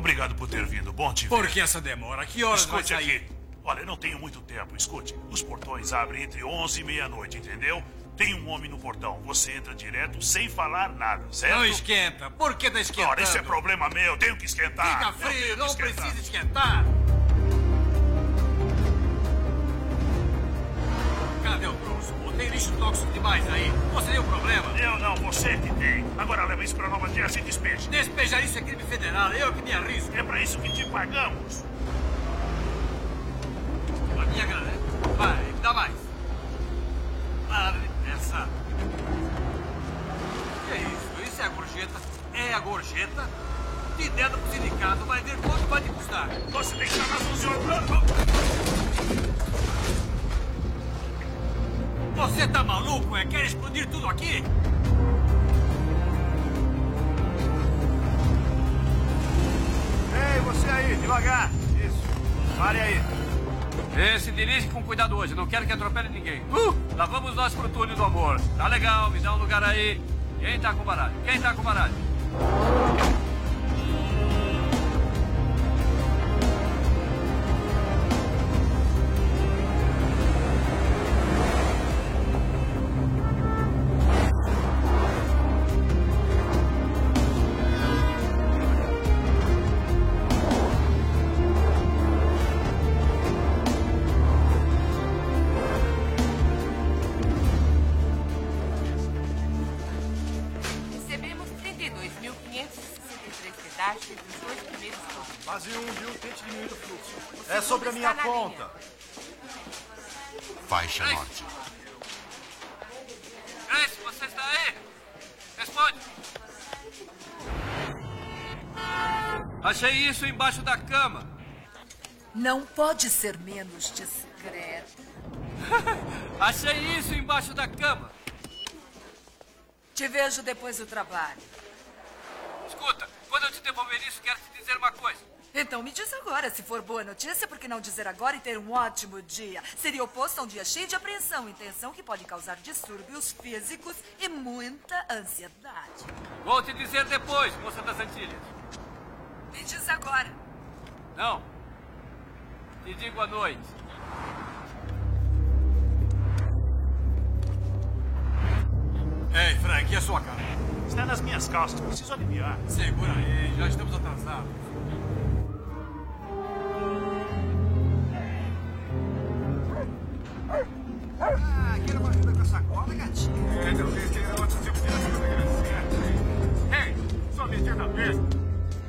Obrigado por ter vindo. Bom te ver. Por que essa demora? Que horas vai Escute sair? aqui. Olha, não tenho muito tempo. Escute. Os portões abrem entre 11 e meia-noite, entendeu? Tem um homem no portão. Você entra direto sem falar nada, certo? Não esquenta. Por que tá esquentando? Ora, esse é problema meu. Tenho que esquentar. Fica frio, não precisa esquentar. Cadê o troço? Botei lixo tóxico demais aí. Você deu problema? Eu não, você que tem. Agora leva isso pra Nova Jersey e despeje. Despejar isso é crime federal. Eu que me arrisco. É pra isso que te pagamos. A minha grana. Vai, dá mais. Para essa. Que é isso? Isso é a gorjeta? É a gorjeta? De dentro pro sindicato, vai ver quanto vai te custar. Você tem que estar na função. Você tá maluco? Quer explodir tudo aqui? Ei, você aí, devagar. Isso. Pare aí. Se dirige com cuidado hoje, não quero que atropele ninguém. Lá vamos nós pro túnel do amor. Tá legal, me dá um lugar aí. Quem tá com baralho? Quem tá com baralho? Quase viu? Tente diminuir o fluxo. É sobre a minha conta. Faixa norte. Grace, você está aí? Responde. Achei isso embaixo da cama. Não pode ser menos discreto. Achei isso embaixo da cama. Te vejo depois do trabalho. Escuta, quando eu te devolver isso, quero te dizer uma coisa. Então me diz agora, se for boa notícia, por que não dizer agora e ter um ótimo dia? Seria oposto a um dia cheio de apreensão, intenção que pode causar distúrbios físicos e muita ansiedade. Vou te dizer depois, moça das Antilhas. Me diz agora. Não. Te digo à noite. Ei, Frank, e a sua cara? Está nas minhas calças. Preciso aliviar. Segura aí, já estamos atrasados. Quer uma ajuda com a sacola, gatinho? Talvez tenha outros de pedaço da gracinha. Ei, só meter na mesa.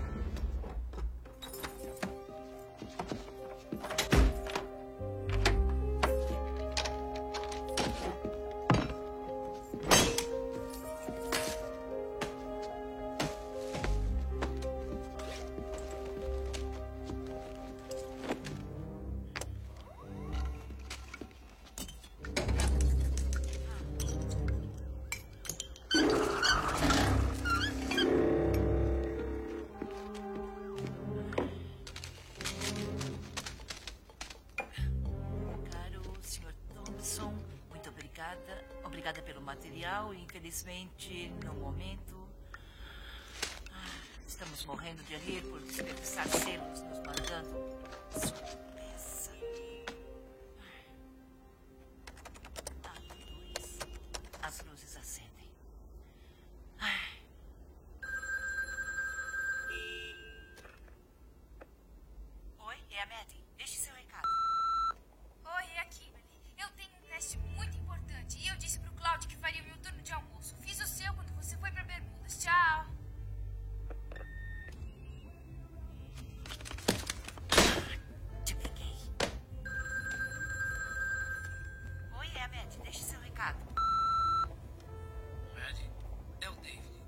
Obrigada pelo material e, infelizmente, no momento, estamos morrendo de rir por desperdiçar selos nos mandando sua peça. As luzes acendem. Oi, é a Maddie. Deixe seu recado. Oi, é a Kimberly. Eu tenho um teste muito importante e eu disse pro Claudio que faria o meu turno de almoço. Fiz o seu quando você foi pra Bermudas. Tchau. Te peguei. Oi, é a Maddie. Deixe seu recado. Maddie, é o David.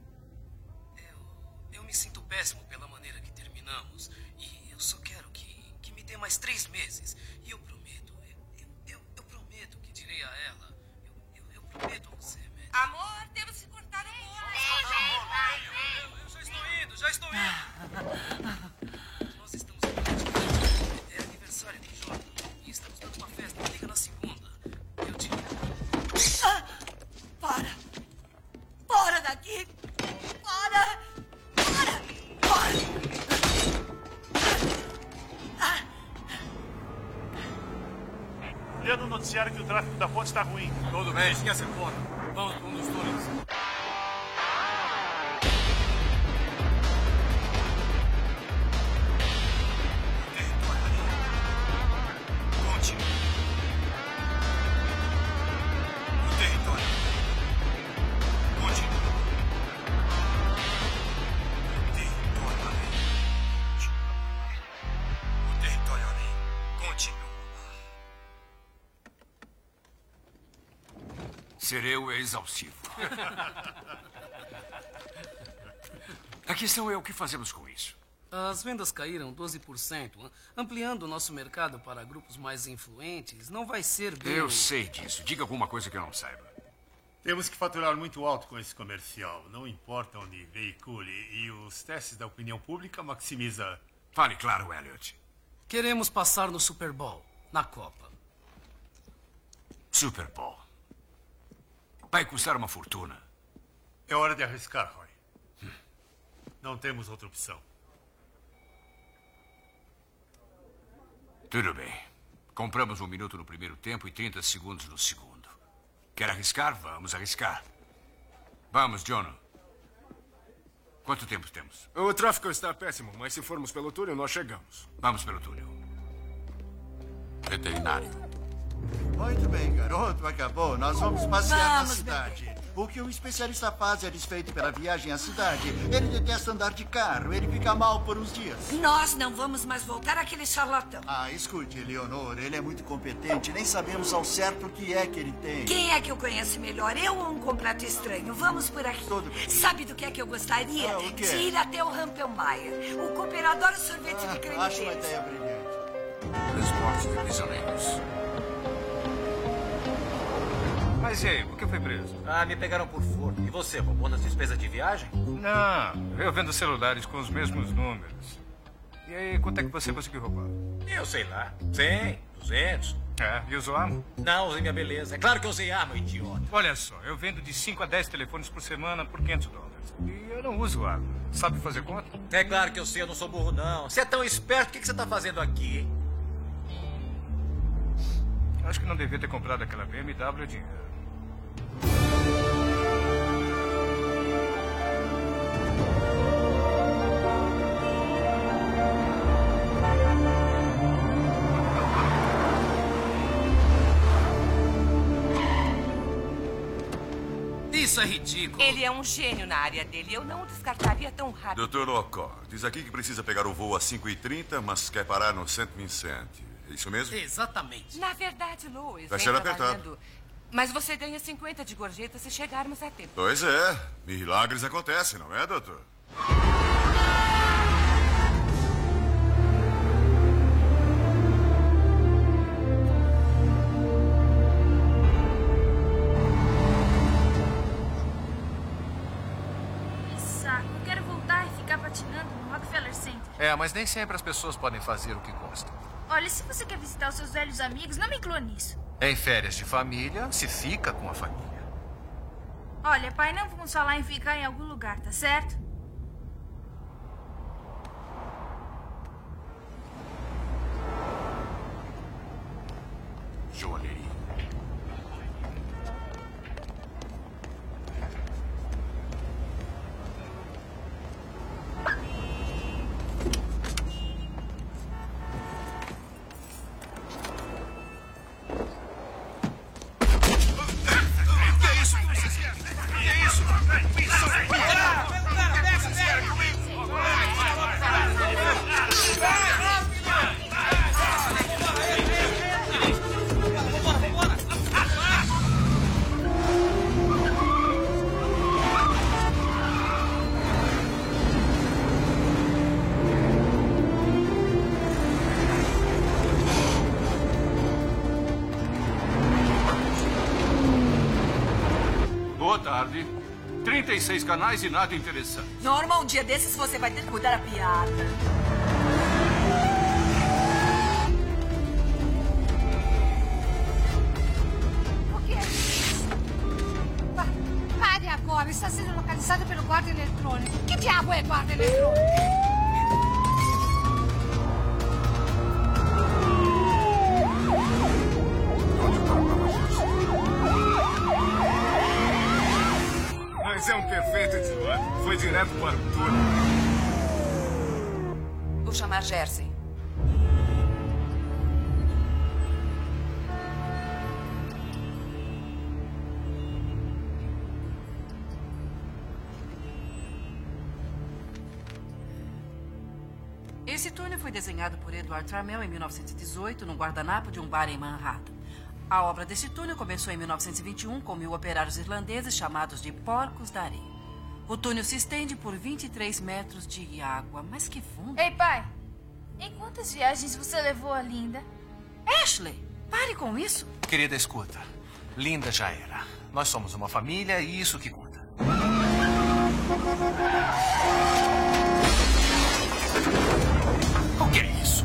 Eu me sinto péssimo pela maneira que terminamos. E eu só quero que me dê mais 3 meses. E eu prometo, eu prometo que direi a ela. Eu prometo a você, Maddie. Amor, temos que cortar o bolo. Eu já estou indo. Nós estamos aqui. É aniversário de Jordan. E estamos dando uma festa. Me liga na segunda. Eu te... Para! Para daqui! Para! Para! Para! bombardeando o noticiário que o tráfego da ponte está ruim. Tudo bem, esquece a porta. Vamos para um dos túneis. Sereu exaustivo. A questão é o que fazemos com isso. As vendas caíram 12%. Ampliando o nosso mercado para grupos mais influentes não vai ser bem... Eu sei disso. Diga alguma coisa que eu não saiba. Temos que faturar muito alto com esse comercial. Não importa onde veicule. E os testes da opinião pública maximiza... Fale claro, Elliot. Queremos passar no Super Bowl, na Copa. Super Bowl. Vai custar uma fortuna. É hora de arriscar, Roy. Não temos outra opção. Tudo bem. Compramos 1 minuto no primeiro tempo e 30 segundos no segundo. Quer arriscar? Vamos arriscar. Vamos, John. Quanto tempo temos? O tráfego está péssimo, mas se formos pelo túnel, nós chegamos. Vamos pelo túnel. Veterinário. Muito bem, garoto. Acabou. Nós vamos passear na cidade. O que o especialista faz é desfeito pela viagem à cidade. Ele detesta andar de carro. Ele fica mal por uns dias. Nós não vamos mais voltar àquele charlatão. Ah, escute, Leonor. Ele é muito competente. Nem sabemos ao certo o que é que ele tem. Quem é que eu conheço melhor? Eu ou um completo estranho? Vamos por aqui. Tudo bem. Sabe do que é que eu gostaria? O quê? De ir até o Rampelmayer. O Cooper adora sorvete de creme Acho uma deles. ideia brilhante. Transporte de prisioneiros. Mas e aí, por que foi preso? Ah, me pegaram por furto. E você, roubou nas despesas de viagem? Não, eu vendo celulares com os mesmos números. E aí, quanto é que você conseguiu roubar? Eu sei lá. 100, 200. É, e usou arma? Não, usei minha beleza. É claro que eu usei arma, idiota. Olha só, eu vendo de 5 a 10 telefones por semana por $500. E eu não uso arma. Sabe fazer conta? É claro que eu sei, eu não sou burro, não. Você é tão esperto, o que você tá fazendo aqui? Acho que não devia ter comprado aquela BMW a dinheiro. Isso é ridículo. Ele é um gênio na área dele. Eu não o descartaria tão rápido. Dr. Lockhart, diz aqui que precisa pegar o voo às 5h30, mas quer parar no St. Vincent. É isso mesmo? Exatamente. Na verdade, Louis, Vai vem ser apertado. trabalhando. Mas você ganha 50 de gorjeta se chegarmos a tempo. Pois é. Milagres acontecem, não é, doutor? Eu quero voltar e ficar patinando no Rockefeller Center. É, mas nem sempre as pessoas podem fazer o que gostam. Olha, se você quer visitar os seus velhos amigos, não me inclua nisso. Em férias de família, se fica com a família. Olha, pai, não vamos falar em ficar em algum lugar, tá certo? Joalheria. Boa tarde. 36 canais e nada interessante. Norma, um dia desses você vai ter que mudar a piada. O que é isso? Pare agora. Está sendo localizada pelo guarda eletrônico. Que diabo é guarda eletrônico? direto para o túnel. Vou chamar Jersey. Esse túnel foi desenhado por Edward Trammell em 1918 no guardanapo de um bar em Manhattan. A obra desse túnel começou em 1921 com 1000 operários irlandeses chamados de Porcos da Areia. O túnel se estende por 23 metros de água. Mas que fundo! Ei, pai, em quantas viagens você levou a Linda? Ashley, pare com isso. Querida, escuta. Linda já era. Nós somos uma família e isso que conta. O que é isso?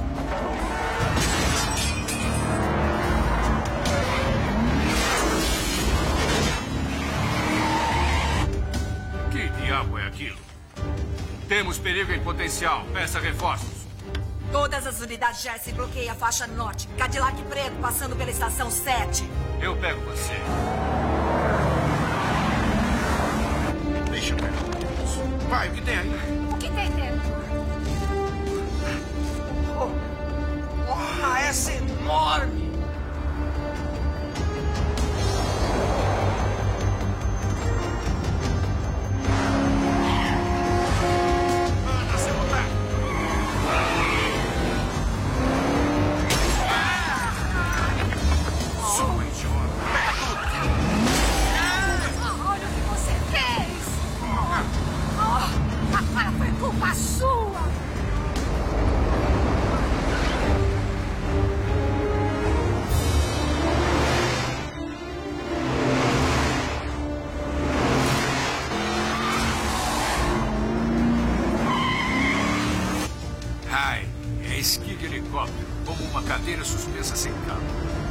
Que diabo é aquilo? Temos perigo em potencial. Peça reforços. Todas as unidades Jersey bloqueiam a faixa norte. Cadillac preto passando pela estação 7. Eu pego você. Deixa eu ver. Pai, o que tem aí? O que tem dentro? Essa é enorme! Anda, sem botar. Sua idiota. Olha o que você fez! Agora foi culpa sua! Ai, é esqui de helicóptero, como uma cadeira suspensa sem cabo.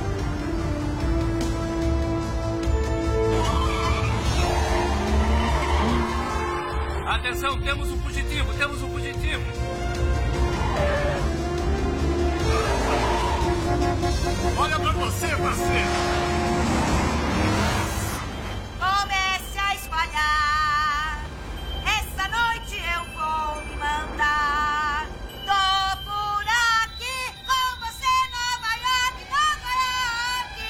Atenção, temos um fugitivo, temos um fugitivo. Olha pra você, parceiro! Comece a espalhar. Esta noite eu vou me mandar. Tô por aqui com você, Nova York, Nova York.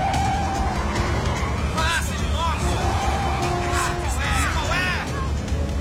Passe de novo! Se não é!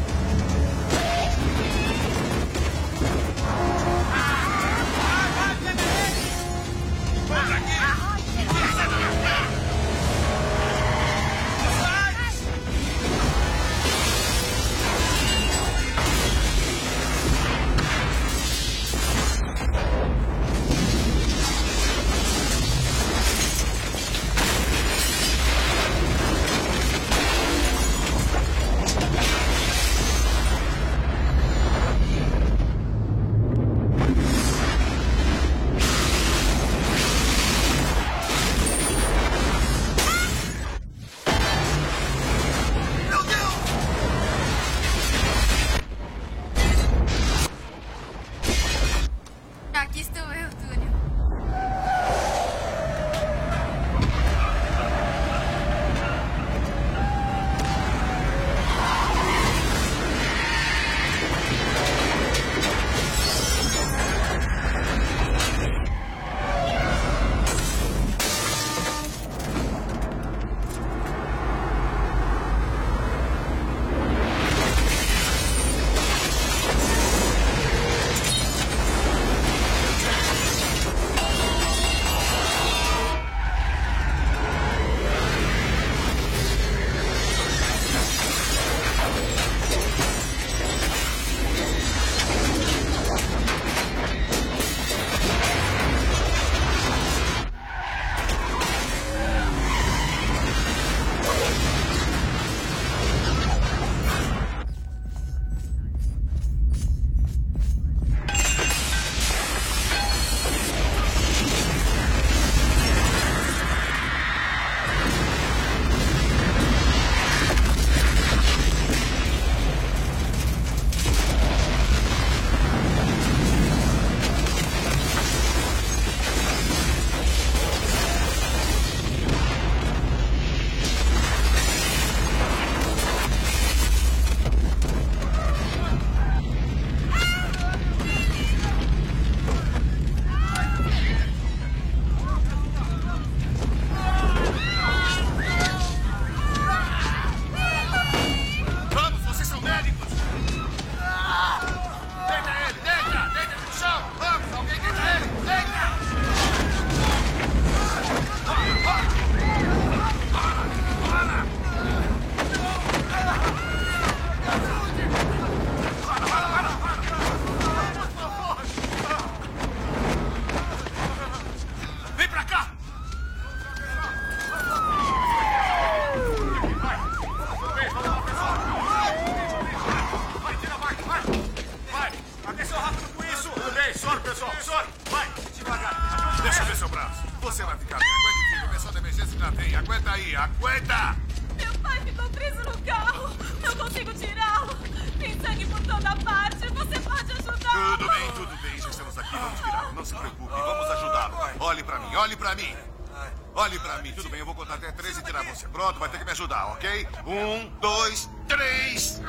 Atenção rápido com isso! Tudo bem, sobe, pessoal, sobe! Vai, devagar! Deixa eu ver seu braço. Você vai ficar bem. Aguenta, filho. Pessoal de emergência já vem. Aguenta aí, aguenta! Meu pai ficou preso no carro. Não consigo tirá-lo. Tem sangue por toda parte. Você pode ajudar? Tudo bem. Já estamos aqui. Vamos tirá-lo. Não se preocupe. Vamos ajudá-lo. Olhe pra mim, olhe pra mim. Olhe pra mim. Tudo bem, eu vou contar até 3 e tirar você. Pronto, vai ter que me ajudar, ok? 1, 2, 3.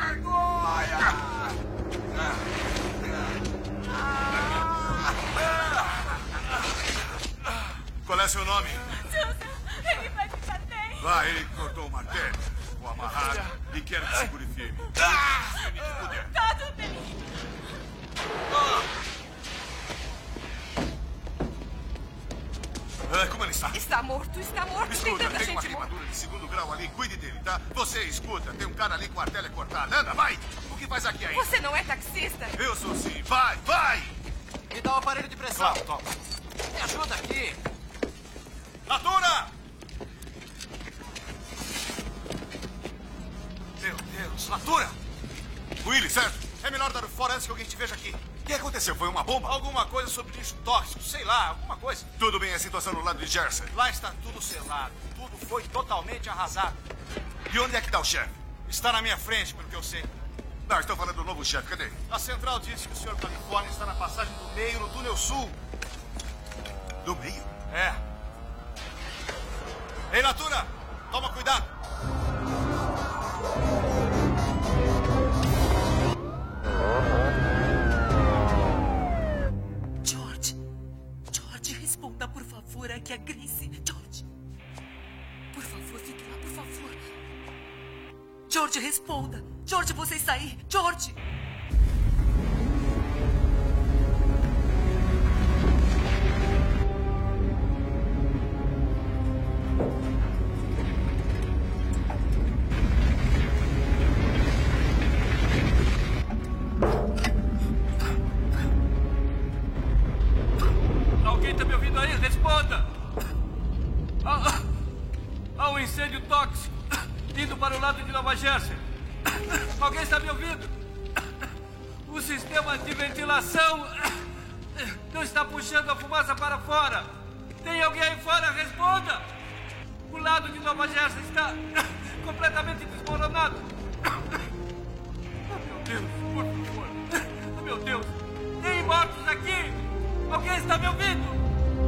Qual é seu nome? Susan, ele vai ficar bem. Vai, ele cortou o martelo. Vou amarrar e quero que segure firme. Firme que puder. Tá tudo bem. Como ele está? Está morto. Escuta, Tem tanta tem uma gente morta. queimadura de 2º grau ali. Cuide dele, tá? Você escuta, tem um cara ali com a artéria cortada. Anda, vai! O que faz aqui ainda? Você não é taxista? Eu sou sim. Vai! Me dá o aparelho de pressão. Claro, toma. Me ajuda aqui. Natura! Meu Deus, Natura! Willy, certo? É melhor dar fora antes que alguém te veja aqui. O que aconteceu? Foi uma bomba? Alguma coisa sobre lixo tóxico, sei lá, alguma coisa. Tudo bem, a situação no lado de Jersey. Lá está tudo selado. Tudo foi totalmente arrasado. E onde é que está o chefe? Está na minha frente, pelo que eu sei. Não, estou falando do novo chefe. Cadê ele? A central disse que o senhor Califórnia está na passagem do meio, no túnel sul. Do meio? É. Ei, Natura! Toma cuidado! George, responda, por favor. Aqui é a Grace. George. Por favor, fique lá, por favor. George, responda. George, você está aí. George. Alguém tá me ouvindo aí? Responda! Há um incêndio tóxico indo para o lado de Nova Jersey. Alguém está me ouvindo? O sistema de ventilação não está puxando a fumaça para fora. Tem alguém aí fora? Responda! O lado de Nova Jersey está completamente desmoronado. Oh, meu Deus, por favor. Oh, meu Deus. Tem mortos aqui. Alguém está me ouvindo?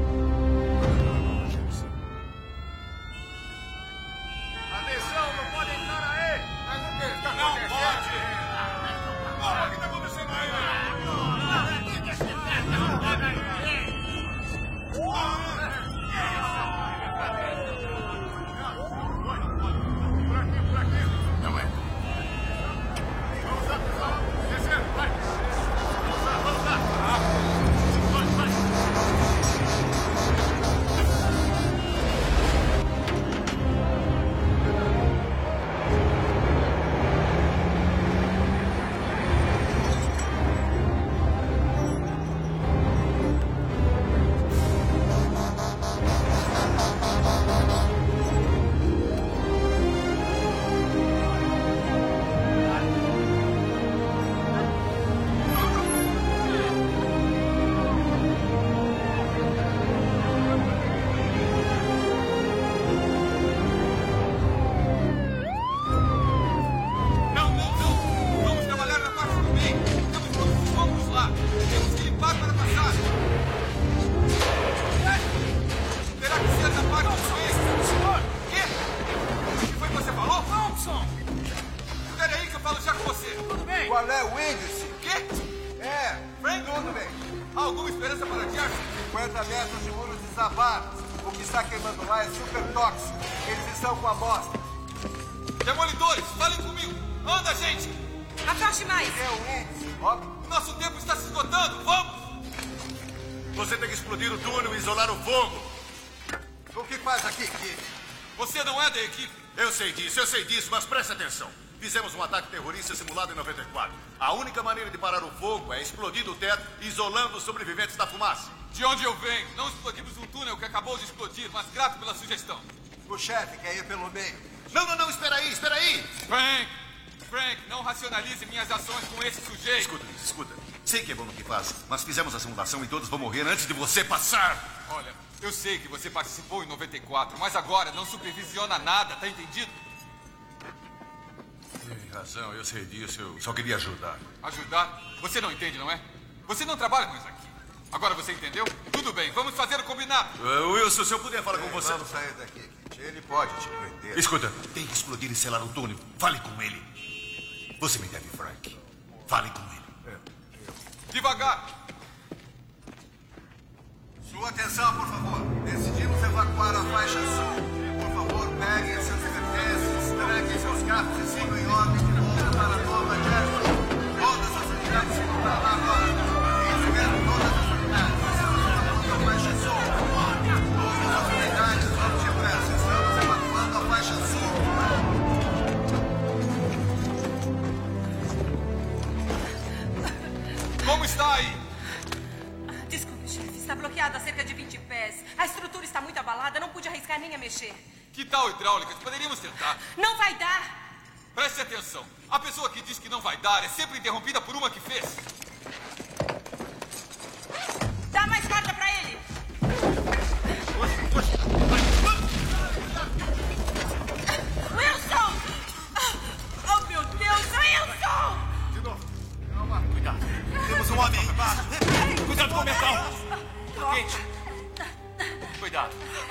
Atenção, não pode entrar aí! Mas o que está acontecendo? O que está acontecendo aí? Não é. Vamos lá, pessoal. Descendo, vai. Vamos lá. Qual é o índice? Quê? É, Frank, tudo bem. Há alguma esperança para Jersey? 50 metros de muros desabados. O que está queimando lá é super tóxico. Eles estão com a bosta. Demolidores, falem comigo. Anda, gente. Afaste mais. É o índice, óbvio. Nosso tempo está se esgotando. Vamos. Você tem que explodir o túnel e isolar o fogo. O que faz aqui, Kid? Você não é da equipe. Eu sei disso, mas preste atenção. Fizemos um ataque terrorista simulado em 94. A única maneira de parar o fogo é explodir o teto, isolando os sobreviventes da fumaça. De onde eu venho, não explodimos um túnel que acabou de explodir, mas grato pela sugestão. O chefe quer ir pelo meio. Não, espera aí. Frank, Frank, não racionalize minhas ações com esse sujeito. Escuta, Liz, escuta. Sei que é bom no que faz, mas fizemos a simulação e todos vão morrer antes de você passar. Olha, eu sei que você participou em 94, mas agora não supervisiona nada, tá entendido? Tem razão, eu sei disso, eu só queria ajudar. Ajudar? Você não entende, não é? Você não trabalha com isso aqui. Agora você entendeu? Tudo bem, vamos fazer o combinado. Wilson, se eu puder falar com você... Vamos sair daqui, Kit. Ele pode te prender. Escuta, tem que explodir e selar o túnel. Fale com ele. Você me deve, Frank. Fale com ele. Devagar! Sua atenção, por favor. Decidimos evacuar a faixa sul. Por favor, peguem seus pertences, traquem seus carros e sigam em ordem de volta para Nova Jersey. Todas as unidades ficam para lá agora. Espero todas as unidades. Estamos evacuando a faixa sul. Todas as unidades, vamos depressa. Estamos evacuando a faixa sul. Como está aí? Desculpe, chefe. Está bloqueado a cerca de 20 pés. A estrutura está muito abalada. Não pude arriscar nem a mexer. Que tal hidráulicas? Poderíamos tentar. Não vai dar. Preste atenção. A pessoa que diz que não vai dar é sempre interrompida por uma que fez. Dá mais corda pra ele. Wilson! Oh, meu Deus, Wilson! De novo. Calma. Cuidado. Temos um homem. Cuidado com o metal. Quente. Cuidado.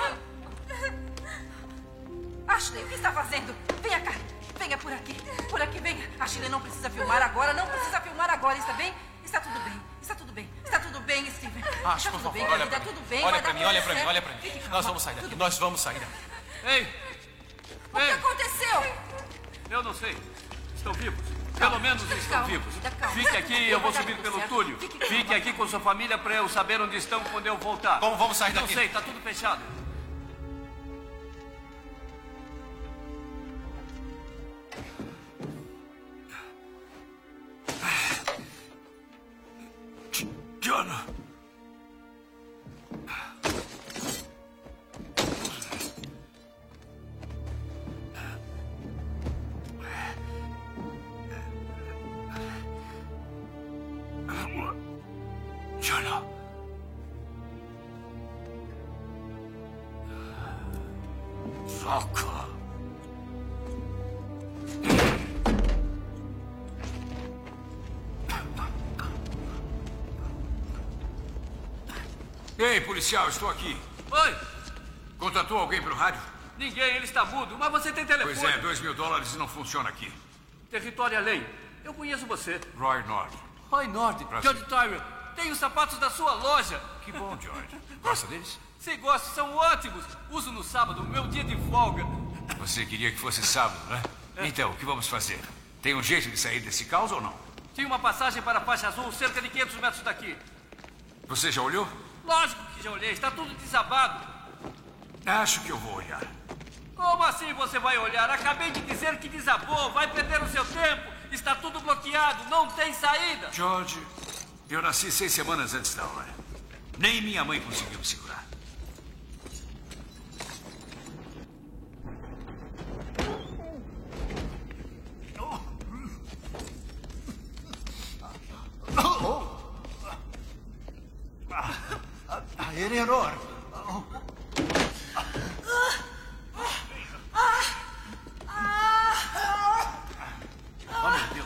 Ashley, o que está fazendo? Venha cá. Venha por aqui. Por aqui, venha. Ashley, não precisa filmar agora. Não precisa filmar agora, está bem? Está tudo bem. Está tudo bem. Está tudo bem, Steven. Ah, Está por tudo favor, bem, olha querida. pra mim. Tudo bem. Olha vai pra dar mim, olha tudo pra mim, certo. olha pra mim. Fique calma. Nós vamos sair daqui. Nós vamos sair daqui. Ei! O que aconteceu? Eu não sei. Estão vivos. Pelo menos estão calma, vivos. querida, calma. Fique aqui, eu vou Vai dar subir tudo pelo certo. túnel. Fique Fique aqui com sua família para eu saber onde estão quando eu voltar. Vamos sair daqui. Não sei, tá tudo fechado. John! John! Socorro! Ei, policial, estou aqui. Oi! Contratou alguém para o rádio? Ninguém, ele está mudo, mas você tem telefone. Pois é, $2.000 e não funciona aqui. Território além. Eu conheço você. Roy Nord. Roy Nord. Prazer. George Tyrell. Tem os sapatos da sua loja. Que bom, George. Gosta deles? Se gosta, são ótimos. Uso no sábado, meu dia de folga. Você queria que fosse sábado, né? Então, o que vamos fazer? Tem um jeito de sair desse caos ou não? Tinha uma passagem para a faixa azul cerca de 500 metros daqui. Você já olhou? Lógico que já olhei, está tudo desabado. Acho que eu vou olhar. Como assim você vai olhar? Acabei de dizer que desabou, vai perder o seu tempo. Está tudo bloqueado, não tem saída. George, eu nasci 6 semanas antes da hora. Nem minha mãe conseguiu me segurar. Eleanor! Oh, meu Deus.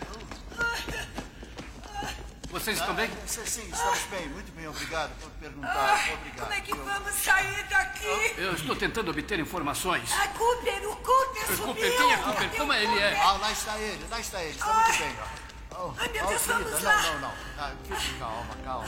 Vocês estão bem? Sim, estamos bem. Muito bem, obrigado por perguntar. Obrigado. Como é que vamos sair daqui? Eu estou tentando obter informações. Ah, Cooper, o Cooper O sumiu. Cooper, quem é Cooper? Como ele é? Ah, lá está ele, está muito bem. Ai, meu Deus, querida, vamos lá. Não. Fique calma.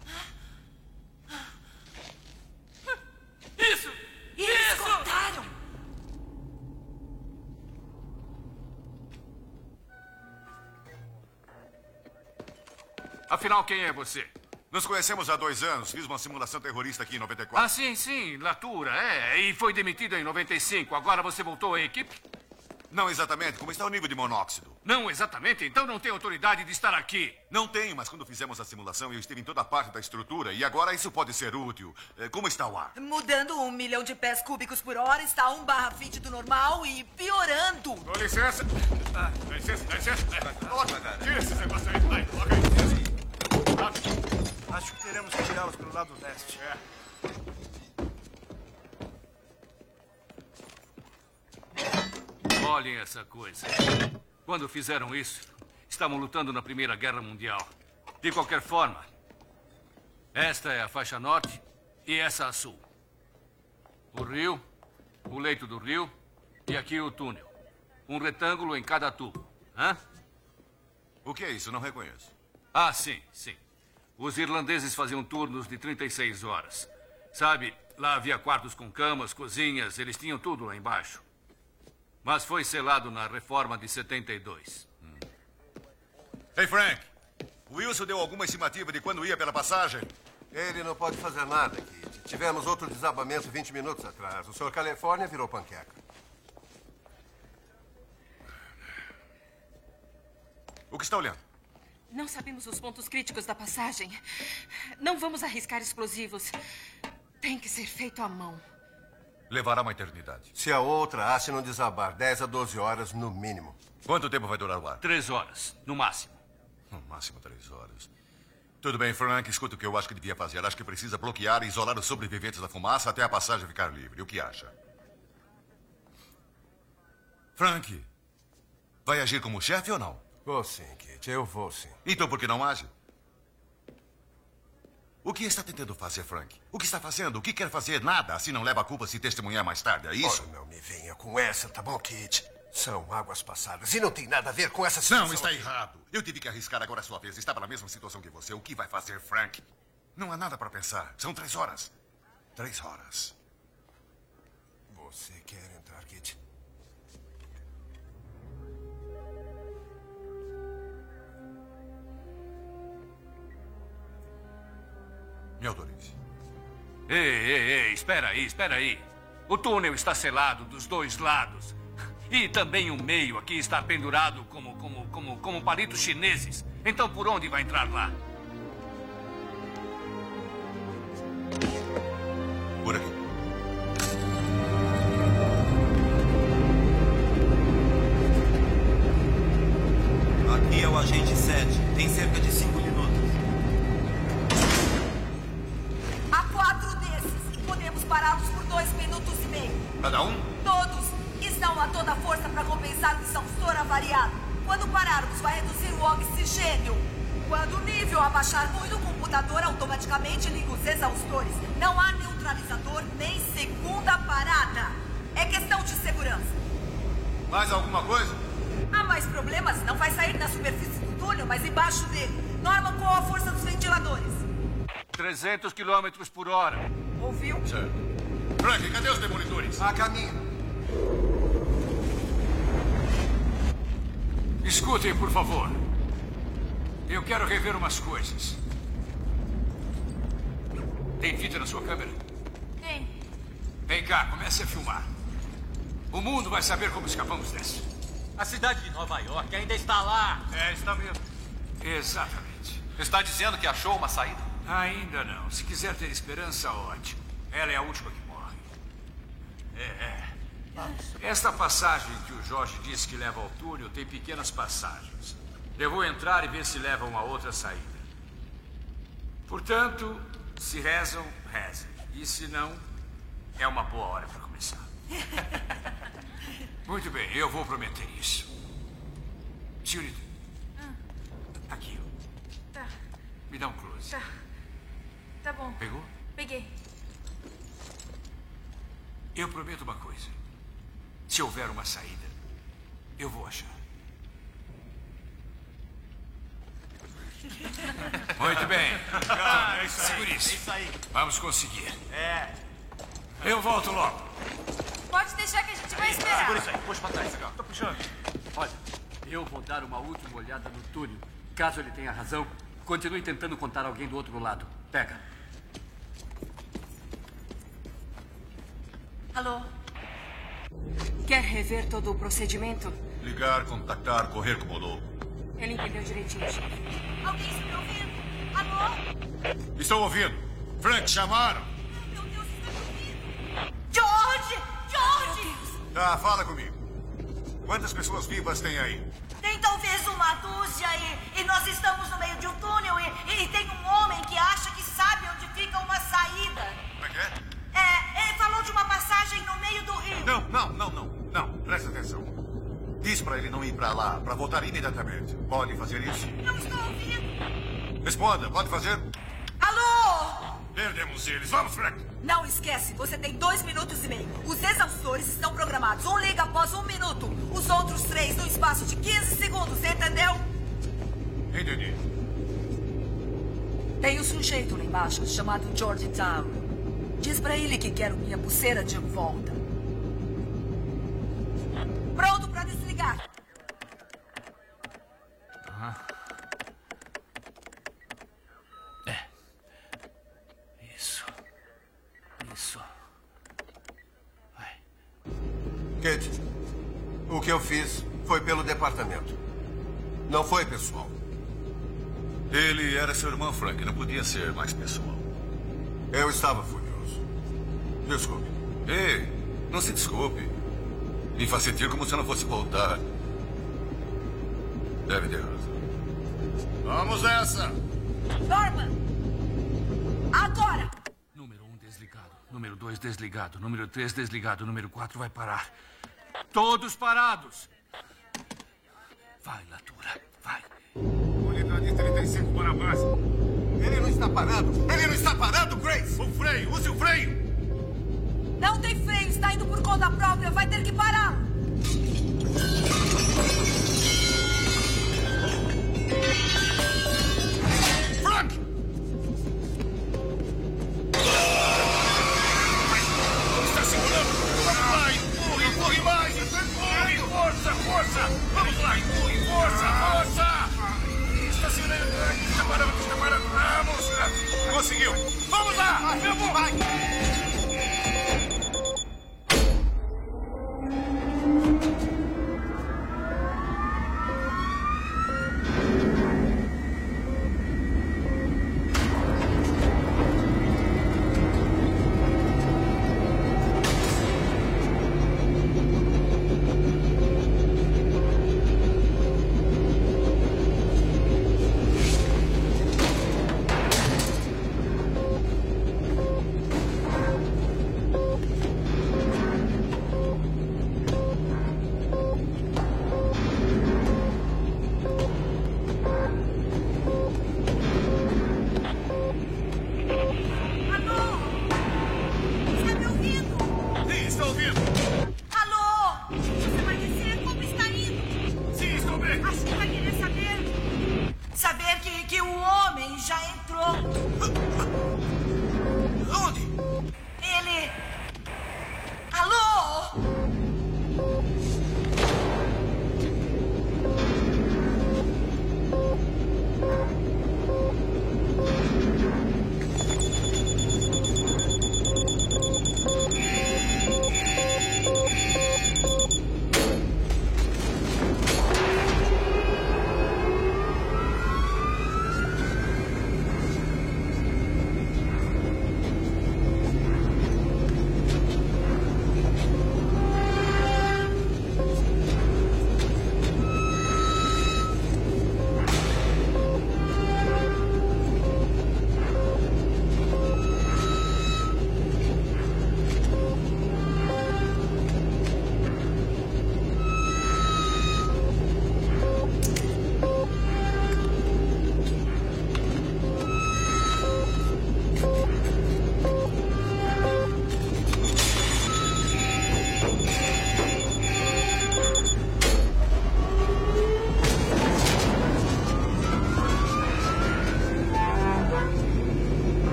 afinal, quem é você? Nos conhecemos há 2 anos. Fiz uma simulação terrorista aqui em 94. Ah, sim. Latura, E foi demitido em 95. Agora você voltou à equipe? Não exatamente. Como está o nível de monóxido? Não exatamente? Então não tem autoridade de estar aqui. Não tenho, mas quando fizemos a simulação, eu estive em toda parte da estrutura. E agora isso pode ser útil. Como está o ar? Mudando 1 milhão de pés cúbicos por hora, está 1/20 do normal e piorando. Com licença. Dá licença. Tira esses negócios aí. Vai, coloca aí. Acho que teremos que tirá-los pelo lado leste. Olhem essa coisa. Quando fizeram isso, estavam lutando na Primeira Guerra Mundial. De qualquer forma, esta é a faixa norte e essa a sul. O rio, o leito do rio e aqui o túnel. Um retângulo em cada tubo. Hã? O que é isso? Não reconheço. Ah, sim. Os irlandeses faziam turnos de 36 horas. Sabe, lá havia quartos com camas, cozinhas, eles tinham tudo lá embaixo. Mas foi selado na reforma de 72. Ei, Frank. O Wilson deu alguma estimativa de quando ia pela passagem? Ele não pode fazer nada, Kit. Tivemos outro desabamento 20 minutos atrás. O Sr. Califórnia virou panqueca. O que está olhando? Não sabemos os pontos críticos da passagem. Não vamos arriscar explosivos. Tem que ser feito à mão. Levará uma eternidade. Se a outra haste não desabar, 10 a 12 horas no mínimo. Quanto tempo vai durar o ar? 3 horas, no máximo. No máximo 3 horas. Tudo bem, Frank. Escuta o que eu acho que devia fazer. Acho que precisa bloquear e isolar os sobreviventes da fumaça até a passagem ficar livre. O que acha? Frank, vai agir como chefe ou não? Vou sim, Kit. Eu vou sim. Então por que não age? O que está tentando fazer, Frank? O que está fazendo? O que quer fazer? Nada. Assim não leva a culpa se testemunhar mais tarde, é isso? Olha, não me venha com essa, tá bom, Kit? São águas passadas e não tem nada a ver com essa situação. Não, está errado. Eu tive que arriscar, agora é sua vez. Estava na mesma situação que você. O que vai fazer, Frank? Não há nada para pensar. São 3 horas. 3 horas. Você quer entrar, Kit? Me autorize. Ei, espera aí. O túnel está selado dos 2 lados. E também o meio aqui está pendurado como palitos chineses. Então por onde vai entrar lá? Por aqui. Aqui é o agente 7. Tem cerca de 5 minutos. Há 4 desses e podemos pará-los por 2 minutos e meio. Cada um? Todos estão a toda força para compensar o exaustor avariado. Quando pararmos, vai reduzir o oxigênio. Quando o nível abaixar muito, o computador automaticamente liga os exaustores. Não há neutralizador nem segunda parada. É questão de segurança. Mais alguma coisa? Há mais problemas? Não vai sair na superfície do túnel, mas embaixo dele. Norman, qual a força dos ventiladores? 300 km por hora. Ouviu? Certo. Frank, cadê os demolidores? A caminho. Escutem, por favor. Eu quero rever umas coisas. Tem fita na sua câmera? Tem. Vem cá, comece a filmar. O mundo vai saber como escapamos dessa. A cidade de Nova York ainda está lá. Está mesmo. Exatamente. Está dizendo que achou uma saída? Ainda não. Se quiser ter esperança, ótimo. Ela é a última que morre. Esta passagem que o Jorge disse que leva ao túnel tem pequenas passagens. Eu vou entrar e ver se leva a uma outra saída. Portanto, se rezam, rezem. E se não, é uma boa hora para começar. Muito bem, eu vou prometer isso. Senhorita. Aqui. Tá. Me dá um close. Tá bom. Pegou? Peguei. Eu prometo uma coisa. Se houver uma saída, eu vou achar. Muito bem. É isso aí. Segure isso. É isso aí. Vamos conseguir. É. Eu volto logo. Pode deixar que a gente vai esperar. Segura isso aí. Puxa pra trás. Legal. Tô puxando. Olha, eu vou dar uma última olhada no túnel. Caso ele tenha razão, Continue tentando contar alguém do outro lado. Pega. Alô? Quer rever todo o procedimento? Ligar, contactar, correr como louco. Ele entendeu direitinho, chefe. Alguém está me ouvindo? Alô? Estou ouvindo. Frank, chamaram. Meu Deus, está me ouvindo? George! George! Tá, fala comigo. Quantas pessoas vivas tem aí? Tem talvez uma dúzia e nós estamos no meio de um túnel e tem um homem que acha que sabe onde fica uma saída. Como é que é? Ele falou de uma passagem no meio do rio. Não, presta atenção. Diz pra ele não ir pra lá, pra voltar imediatamente. Pode fazer isso? Não estou ouvindo. Responda, pode fazer? Alô? Perdemos eles. Vamos, Frank. Não esquece, você tem 2 minutos e meio. Os exaustores estão programados. Um liga após 1 minuto. Os outros 3 no espaço de 15 segundos, entendeu? Entendi. Tem um sujeito lá embaixo chamado George Town. Diz pra ele que quero minha pulseira de volta. Pronto pra desligar. Isso. Kate, o que eu fiz foi pelo departamento. Não foi pessoal. Ele era seu irmão, Frank. Não podia ser mais pessoal. Eu estava furioso. Desculpe. Ei, não se desculpe. Me faz sentir como se eu não fosse voltar. Deve ter razão. Vamos nessa! Norman! Agora! Número 1 desligado. Número 2 desligado. Número 3 desligado. Número 4 vai parar. Todos parados! Vai, Latura. Vai. Unidade 35 para a base. Ele não está parando! Ele não está parando, Grace! O freio! Use o freio! Não tem freio, está indo por conta própria, vai ter que parar. Frank! Está segurando! Vamos lá, empurre mais! Empurre, força! Vamos lá, empurre, força! Está segurando! Está parando! Vamos! Conseguiu! Vamos lá! Vai!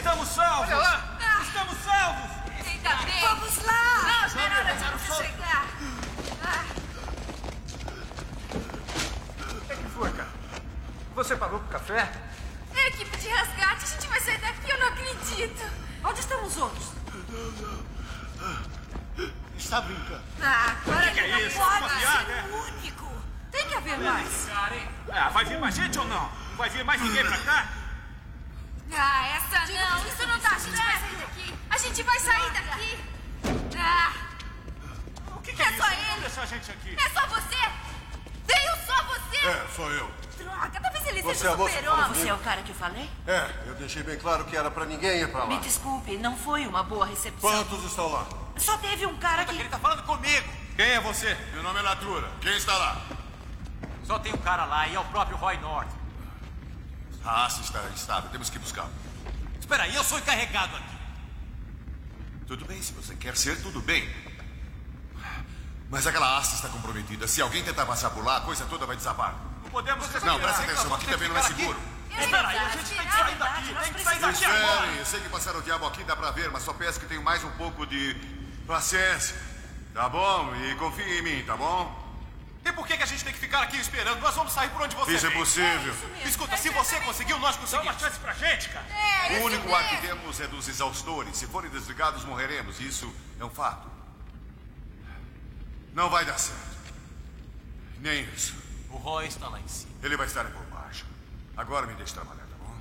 Estamos salvos! Olha lá! Estamos salvos! Ainda bem! Vamos lá! Não, já era hora de você chegar! O que foi, cara? Você parou pro café? É a equipe de resgate, a gente vai sair daqui, eu não acredito! Onde estão os outros? Está brincando. Agora que é não isso? pode Uma ser piada? o único! Tem que haver mais. Vai vir mais gente ou não? Vai vir mais ninguém pra cá? Essa não! Isso não dá! A gente vai sair daqui! A gente vai sair daqui! O que é isso? só Vamos ele! deixar a gente aqui. É só você! Veio só você! É, sou eu. Droga, talvez ele Você seja é a moça super-homem! Você é o cara que eu falei? É, eu deixei bem claro que era pra ninguém ir pra lá. Me desculpe, não foi uma boa recepção. Quantos estão lá? Só teve um cara que... Ele tá falando comigo. Quem é você? Meu nome é Latura. Quem está lá? Só tem um cara lá e é o próprio Roy North. A haste está instável. Temos que buscá-lo. Espera aí, eu sou encarregado aqui. Tudo bem, se você quer ser, tudo bem. Mas aquela haste está comprometida. Se alguém tentar passar por lá, a coisa toda vai desabar. Não podemos... Não, presta atenção. Aqui também não é seguro. Espera aí, a gente tem que sair daqui. Tem que sair daqui agora. Esperem, eu sei que passaram o diabo aqui, dá pra ver, mas só peço que tenham mais um pouco de paciência. Tá bom? E confie em mim, tá bom? E por que a gente tem que ficar aqui esperando? Nós vamos sair por onde você Isso é vem. possível. Escuta, se você conseguiu, nós conseguimos. Dá uma chance pra gente, cara. O único ar que temos é dos exaustores. Se forem desligados, morreremos. Isso é um fato. Não vai dar certo. Nem isso. O Roy está lá em cima. Ele vai estar por baixo. Agora me deixe trabalhar, tá bom?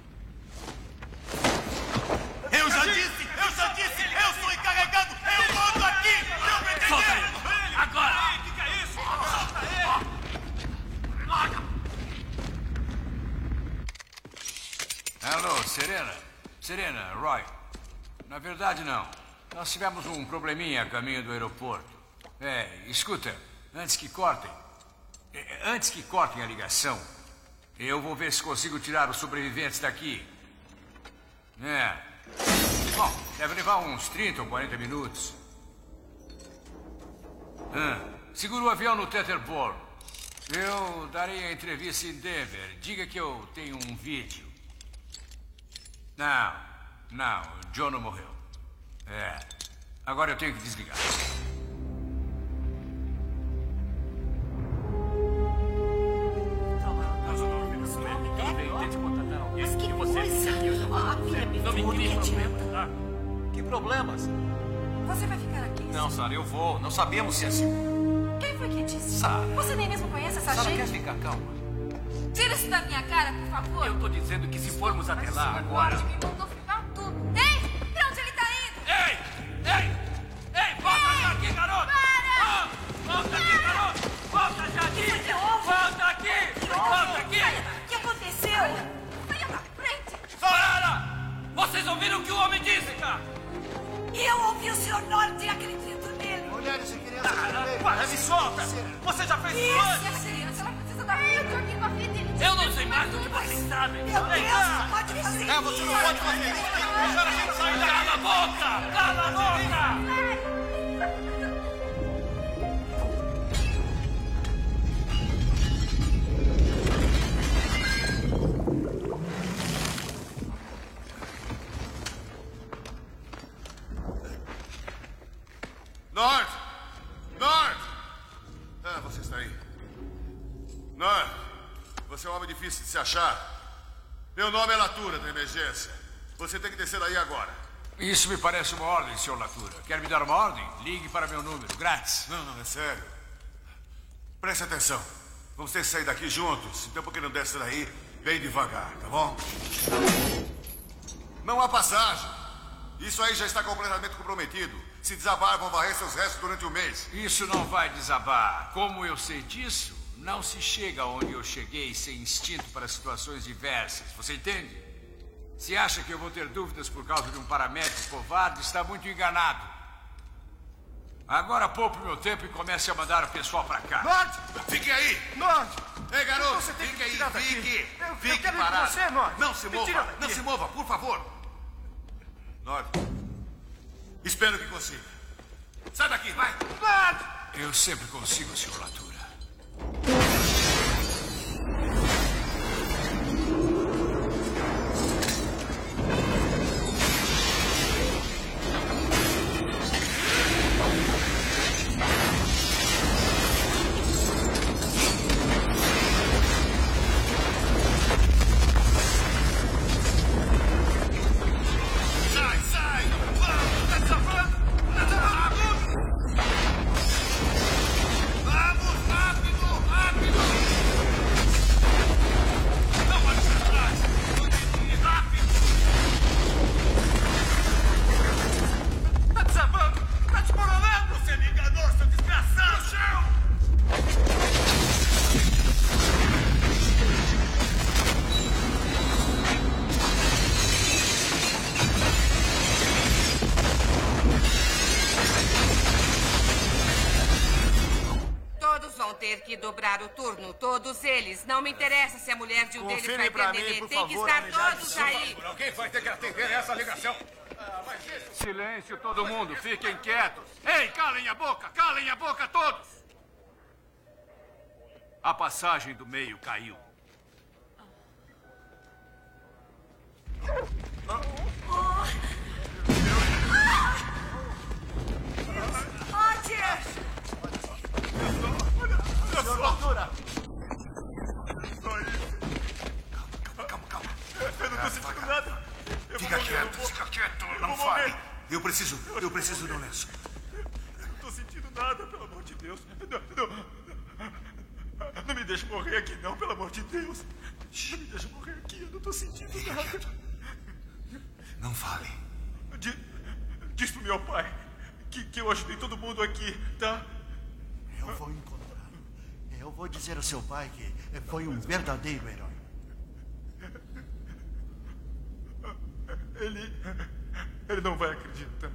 Eu já disse! Eu sou encarregado! Eu mando aqui! Eu me entendeu? Solta ele! Agora! O que é isso? Solta ele! Alô, Serena? Serena, Roy. Na verdade, não. Nós tivemos um probleminha a caminho do aeroporto. Escuta, antes que cortem a ligação, eu vou ver se consigo tirar os sobreviventes daqui. Bom, deve levar uns 30 ou 40 minutos. Segura o avião no Teterboro. Eu darei a entrevista em Denver. Diga que eu tenho um vídeo. Não, o John não morreu. Agora eu tenho que desligar. Mas que coisa! Não me crie problemas, tá? Que problemas? Você vai ficar aqui? Não, Sarah, eu vou. Não sabemos se é seguro. Quem foi que disse? Sarah. Você nem mesmo conhece essa Sarah, gente? quer ficar calma? Tira isso da minha cara, por favor! Eu tô dizendo que se formos até lá agora... Me mandou filmar tudo. Ei! Pra onde ele tá indo? Ei! Volta aqui, garoto! Para! Volta aqui, garoto! Volta aqui! Volta aqui! Volta aqui! O que aconteceu? Saia da frente! Sarah! Vocês ouviram o que o homem disse, cara? Eu ouvi o Sr. Norte e acredito nele. Mulheres e crianças. Me solta! Você já fez isso antes! Essa criança, ela precisa da ajuda. Eu tô aqui com a filha dele. Eu não sei mais do que vocês sabem! Meu Deus, não pode fazer isso! Você não pode fazer isso! Deixar a gente sair daqui! Cala a boca! Cala a boca! North! Você está aí. North, você é um homem difícil de se achar. Meu nome é Latura, da emergência. Você tem que descer daí agora. Isso me parece uma ordem, Sr. Latura. Quer me dar uma ordem? Ligue para meu número, grátis. Não, é sério. Preste atenção. Vamos ter que sair daqui juntos. Então, por que não desce daí bem devagar, tá bom? Não há passagem. Isso aí já está completamente comprometido. Se desabar, vão varrer seus restos durante um mês. Isso não vai desabar. Como eu sei disso, não se chega onde eu cheguei sem instinto para situações diversas. Você entende? Se acha que eu vou ter dúvidas por causa de um paramédico covarde, está muito enganado. Agora poupe meu tempo e comece a mandar o pessoal para cá. Norte! Fique aí! Norte! Ei, garoto! Você tem Fique que aí, tirar daqui. fique! Eu Fique quero ir com parado! você, Norte! Não se Me tira mova! daqui. Não se mova, por favor! Norte, espero que consiga. Sai daqui, vai! Norte! Eu sempre consigo, Sr. Latura. parar o turno. Todos eles. Não me interessa se a mulher de um deles vai pra ter mim, neném. por Tem que favor, estar amizade, todos sim, aí. Alguém vai ter que atender essa ligação. Silêncio, todo mundo. Fiquem quietos. Ei, calem a boca todos. A passagem do meio caiu. Senhor Latura! Calma. Eu não tô sentindo nada. Fica quieto. Não fale. Eu preciso do lenço. Eu não tô sentindo nada, pelo amor de Deus. Não me deixe morrer aqui, não, pelo amor de Deus. Não me deixe morrer aqui, eu não tô sentindo nada. Quieto. Não fale. Diz pro meu pai que eu ajudei todo mundo aqui, tá? Eu vou encontrá-lo. Eu vou dizer ao seu pai que foi um verdadeiro herói. Ele não vai acreditar.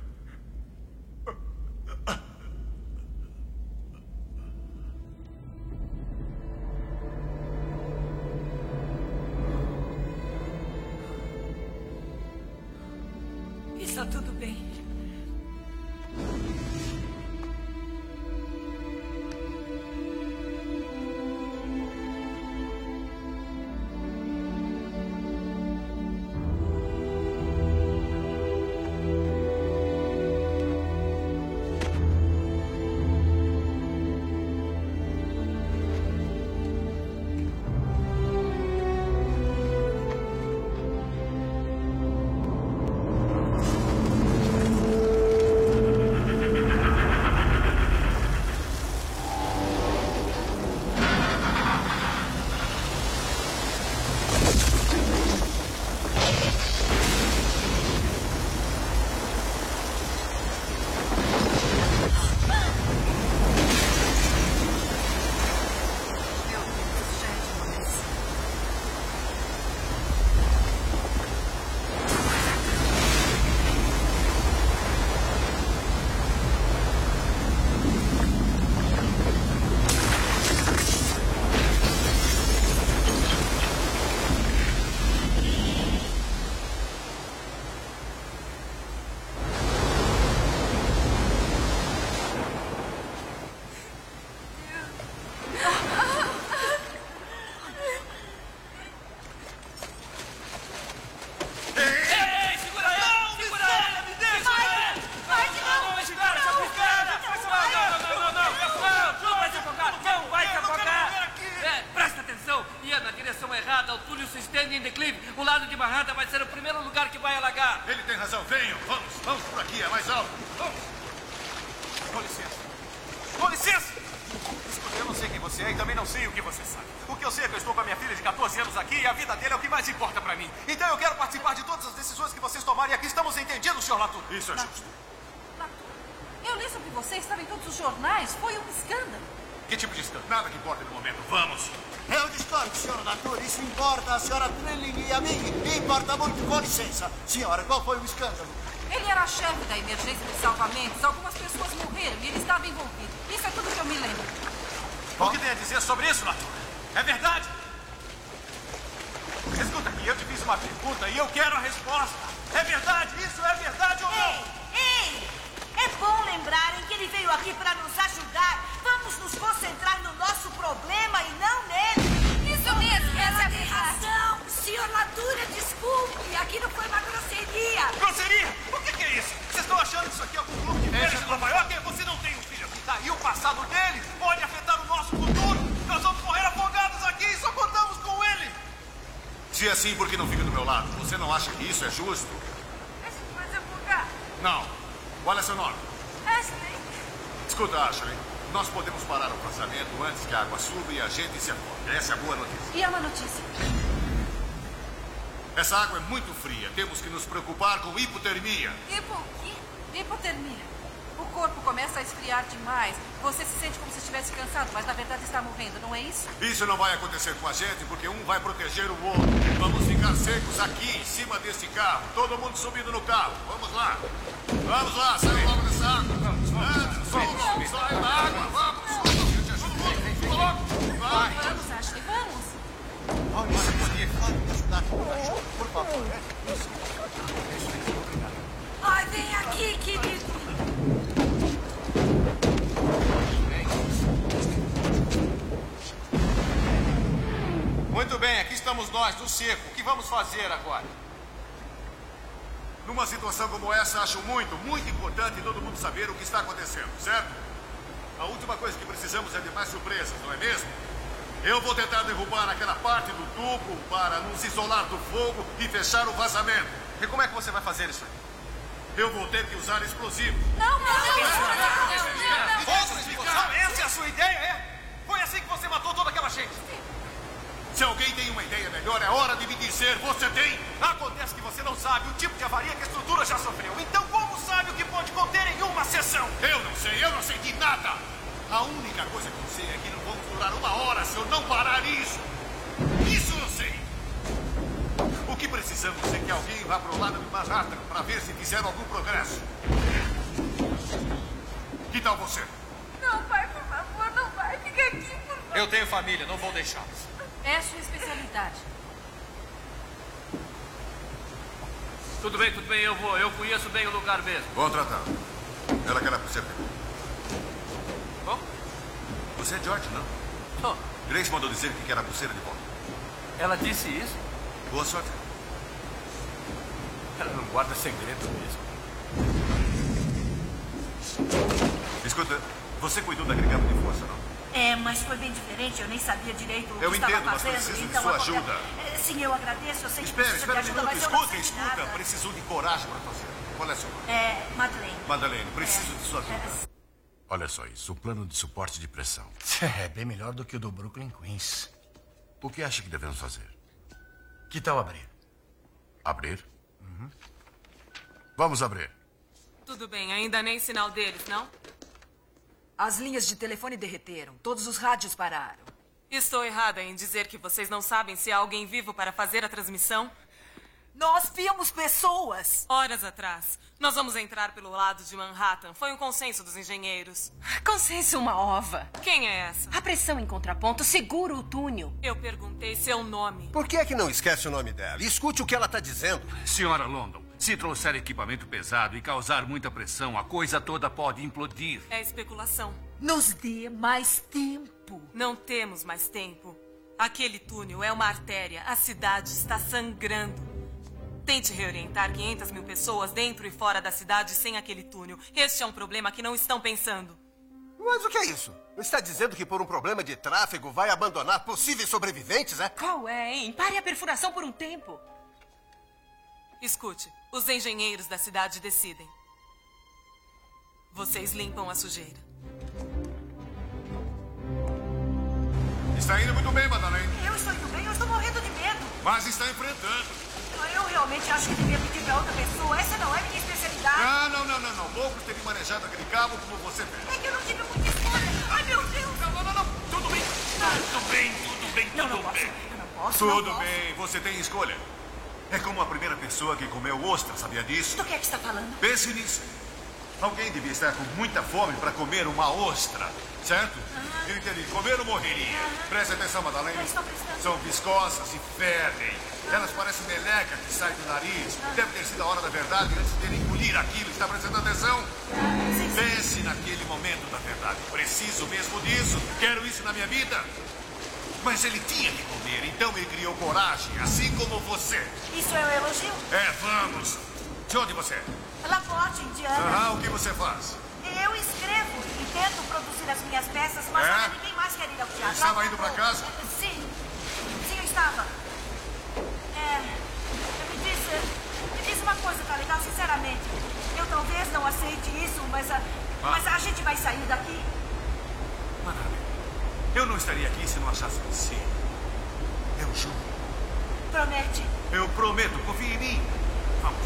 Está tudo bem. errada, o túnel se estende em declive. O lado de Manhattan vai ser o primeiro lugar que vai alagar. Ele tem razão. Venham, vamos por aqui, é mais alto. Vamos. Com licença. Com licença! Escuta, eu não sei quem você é e também não sei o que você sabe. O que eu sei é que eu estou com a minha filha de 14 anos aqui e a vida dele é o que mais importa pra mim. Então eu quero participar de todas as decisões que vocês tomarem aqui. Estamos entendidos, Sr. Latour? Isso é justo. Eu li sobre você, estava em todos os jornais. Foi um escândalo. Que tipo de escândalo? Nada que importa no momento. Vamos. Eu discordo, senhor Latour. Isso importa a senhora Trilling e a mim. Importa muito. Com licença. Senhora, qual foi o escândalo? Ele era chefe da emergência de salvamentos. Algumas pessoas morreram e ele estava envolvido. Isso é tudo que eu me lembro. O que tem a dizer sobre isso, Latour? É verdade? Escuta aqui, eu te fiz uma pergunta e eu quero a resposta. É verdade? Isso é verdade ou não? Ei! É bom lembrarem que ele veio aqui para nos ajudar. Vamos nos concentrar no nosso problema e não nele. Isso mesmo, ela tem razão. Senhor Latour, desculpe. Aquilo foi uma grosseria. Grosseria? O que é isso? Vocês estão achando que isso aqui é algum clube de férias de Nova York? Você não tem um filho aqui, tá? E o passado dele pode afetar o nosso futuro. Nós vamos morrer afogados aqui e só contamos com ele. Se é assim, por que não fica do meu lado? Você não acha que isso é justo? Vai se afogar. Não. Qual é seu nome? Ashley. Escuta, Ashley. Nós podemos parar o vazamento antes que a água suba e a gente se afogue. Essa é a boa notícia. E a má notícia? Essa água é muito fria. Temos que nos preocupar com hipotermia. Hipotermia. O corpo começa a esfriar demais. Você se sente como se estivesse cansado, mas na verdade está morrendo, não é isso? Isso não vai acontecer com a gente, porque um vai proteger o outro. Vamos ficar secos aqui, em cima desse carro. Todo mundo subindo no carro. Vamos lá. Vamos lá, saiam logo dessa água. Vamos, sai da água, vamos. Vamos logo. Vai. Muito bem, aqui estamos nós, do circo. O que vamos fazer agora? Numa situação como essa, acho muito importante todo mundo saber o que está acontecendo, certo? A última coisa que precisamos é de mais surpresas, não é mesmo? Eu vou tentar derrubar aquela parte do tubo para nos isolar do fogo e fechar o vazamento. E como é que você vai fazer isso aí? Eu vou ter que usar explosivos. Não! Essa é a sua ideia, é? Foi assim que você matou toda aquela gente. Se alguém tem uma ideia melhor, é hora de me dizer. Você tem? Acontece que você não sabe o tipo de avaria que a estrutura já sofreu. Então como sabe o que pode conter em uma sessão? Eu não sei de nada. A única coisa que eu sei é que não vamos durar 1 hora se eu não parar isso. Isso eu sei. O que precisamos é que alguém vá pro lado de Manhattan para ver se fizeram algum progresso. Que tal você? Não, pai, por favor, não vai. Fica aqui, por favor. Eu tenho família, não vou deixá-los. É a sua especialidade. Tudo bem, eu vou. Eu conheço bem o lugar mesmo. Bom tratado. Ela quer a pulseira. Bom? Você é George, não? Sou. Grace mandou dizer que quer a pulseira de volta. Ela disse isso? Boa sorte. Ela não guarda segredo mesmo. Escuta, você cuidou daquele cabo de força, não? É, mas foi bem diferente. Eu nem sabia direito o que Eu estava entendo, mas fazendo. preciso de Então, sua ajuda. Sim, eu agradeço. Eu sei que Espera precisa um de ajuda, minuto. mas eu não sei de Escuta. nada. Preciso de coragem para fazer. Qual é seu nome? Madeleine. Madeleine, preciso de sua ajuda. Olha só isso, o plano de suporte de pressão. É bem melhor do que o do Brooklyn Queens. O que acha que devemos fazer? Que tal abrir? Abrir? Vamos abrir. Tudo bem, ainda nem sinal deles, não? As linhas de telefone derreteram. Todos os rádios pararam. Estou errada em dizer que vocês não sabem se há alguém vivo para fazer a transmissão? Nós vimos pessoas. Horas atrás. Nós vamos entrar pelo lado de Manhattan. Foi um consenso dos engenheiros. Consenso uma ova. Quem é essa? A pressão em contraponto segura o túnel. Eu perguntei seu nome. Por que é que não esquece o nome dela? Escute o que ela está dizendo. Senhora London, se trouxer equipamento pesado e causar muita pressão, a coisa toda pode implodir. É especulação. Nos dê mais tempo. Não temos mais tempo. Aquele túnel é uma artéria. A cidade está sangrando. Tente reorientar 500 mil pessoas dentro e fora da cidade sem aquele túnel. Este é um problema que não estão pensando. Mas o que é isso? Está dizendo que por um problema de tráfego vai abandonar possíveis sobreviventes, é? Qual é, hein? Pare a perfuração por um tempo. Escute, os engenheiros da cidade decidem. Vocês limpam a sujeira. Está indo muito bem, Madeleine. Eu estou indo bem, eu estou morrendo de medo. Mas está enfrentando. Eu realmente acho que devia pedir para outra pessoa. Essa não é minha especialidade. Não. Poucos teriam manejado aquele cabo como você fez. É que eu não tive muita escolha. Ai, meu Deus. Não. Tudo bem. Não posso. Tudo bem, você tem escolha. É como a primeira pessoa que comeu ostra, sabia disso? Do que é que está falando? Pense nisso. Alguém devia estar com muita fome para comer uma ostra, certo? Eu entendi. Comer ou morreria. Preste atenção, Madeleine. Eu estou prestando. São viscosas e fervem. Elas parecem meleca que sai do nariz. Deve ter sido a hora da verdade antes de ele engolir aquilo. Está prestando atenção? Pense naquele momento da verdade. Preciso mesmo disso. Quero isso na minha vida. Mas ele tinha que comer, então ele criou coragem, assim como você. Isso é um elogio? É, vamos. De onde você é? Laporte, Indiana. O que você faz? Eu escrevo e tento produzir as minhas peças, mas agora ninguém mais quer ir ao teatro. Estava indo para casa? Sim, eu estava. Me diz uma coisa, tá legal? Sinceramente, eu talvez não aceite isso, mas a gente vai sair daqui. Maravilha. Eu não estaria aqui se não achasse você. Eu juro. Promete? Eu prometo, confie em mim. Vamos.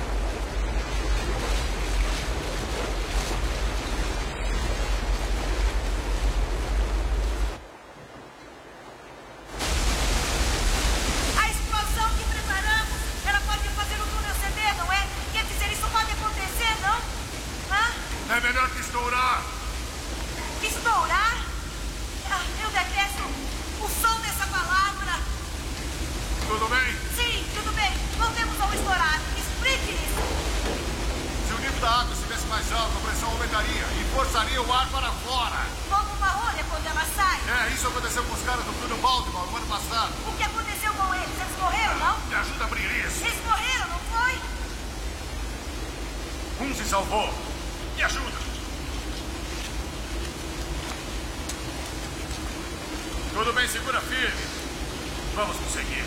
A explosão que preparamos, ela pode fazer o túnel ceder, não é? Quer dizer, isso pode acontecer, não? É melhor que estourar. Estourar? Eu detesto o som dessa palavra. Tudo bem? Sim, tudo bem. Voltemos ao estourar. Explique isso. Se o nível da água estivesse mais alto, a pressão aumentaria e forçaria o ar para fora. Como uma rolha quando ela sai. Isso aconteceu com os caras do túnel Baltimore no ano passado. O que salvou. Me ajuda. Tudo bem, segura firme. Vamos conseguir.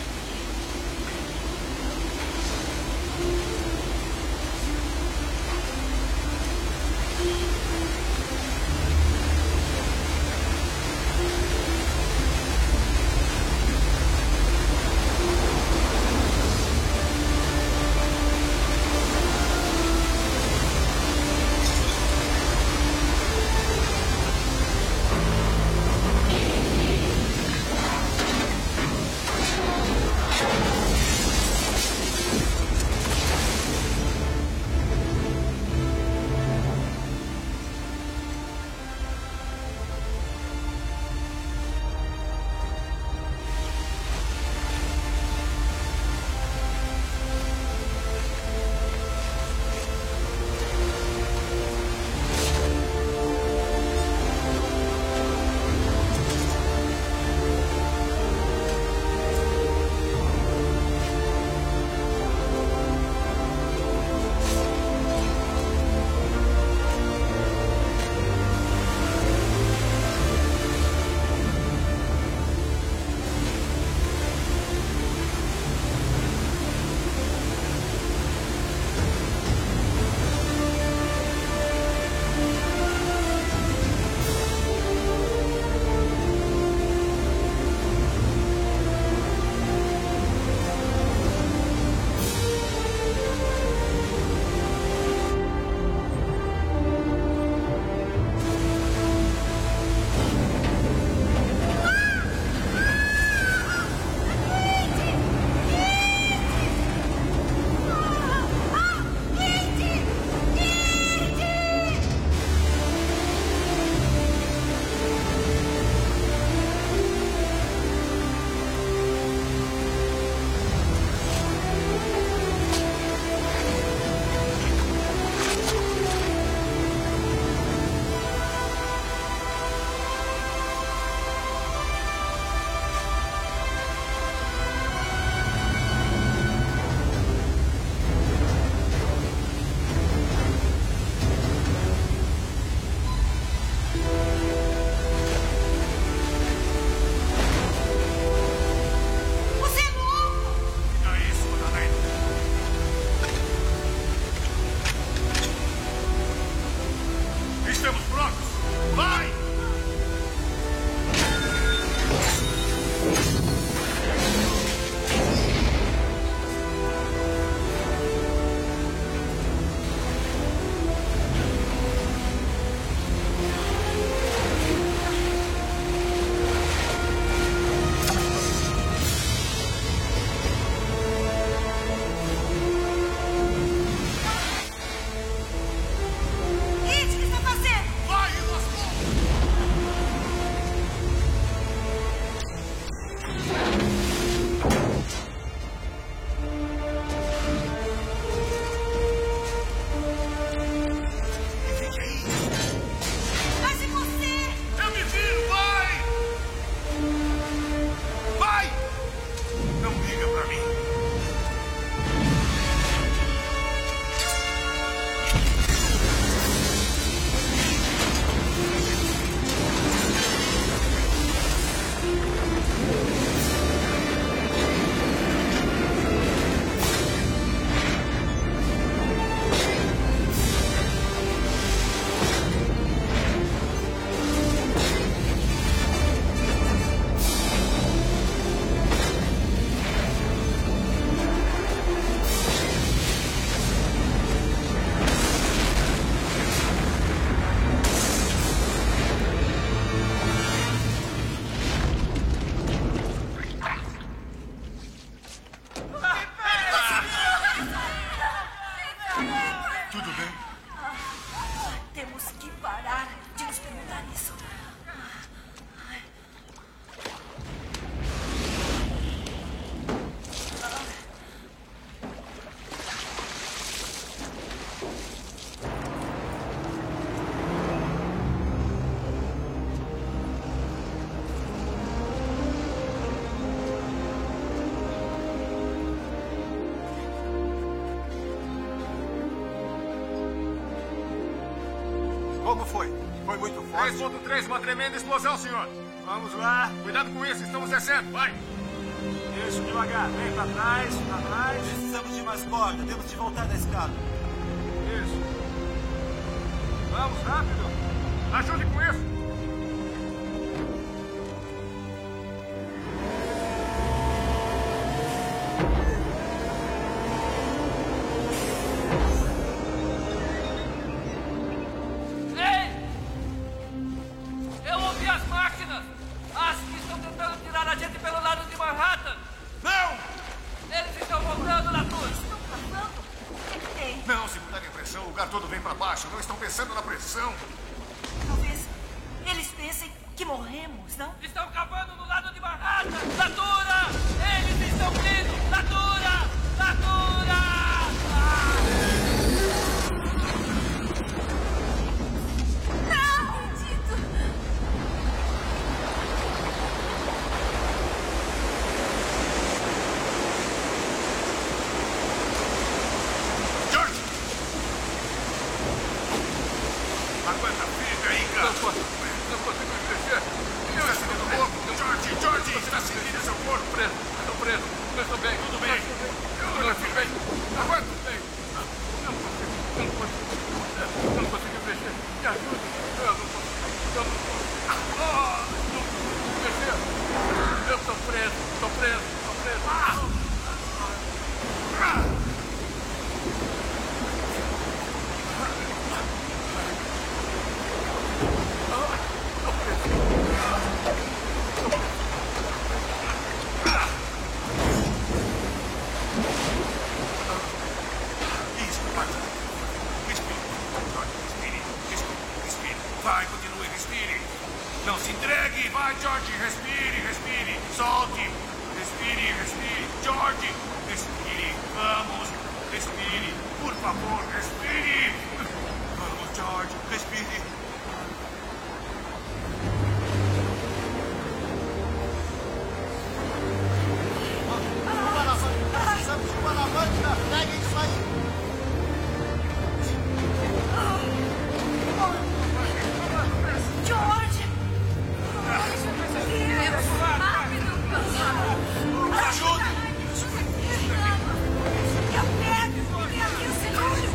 Como foi? Foi muito forte? 3.3, uma tremenda explosão, senhor. Vamos lá. Cuidado com isso, estamos descendo. Vai. Isso, devagar. Vem pra trás, pra trás. Precisamos de mais corda. Temos de voltar da escada. Isso. Vamos, rápido. Ajude com isso. Não estão pensando na pressão. Talvez eles pensem que morremos, não? Estão cavando no lado de Manhattan! Natura! Eles estão vindo! Natura! Natura! Não acredito! George! Aguenta firme aí, cara. Não consigo me mexer. Está sentindo louco? George, está sentindo seu corpo? Estou preso. Eu estou bem. Tudo bem. Tudo bem. Aguenta. Não consigo me mexer. Me ajude. Eu não consigo me mexer. Eu estou preso. Estou preso. Vai, continue, respire. Não se entregue. Vai, George, respire. Solte. Respire. George, respire. Vamos, respire. Por favor, respire. Vamos, George, respire. Precisamos de uma alavanca. Peguem isso aí. George! Rápido! Ajuda! Eu pego! Vem aqui o seguro!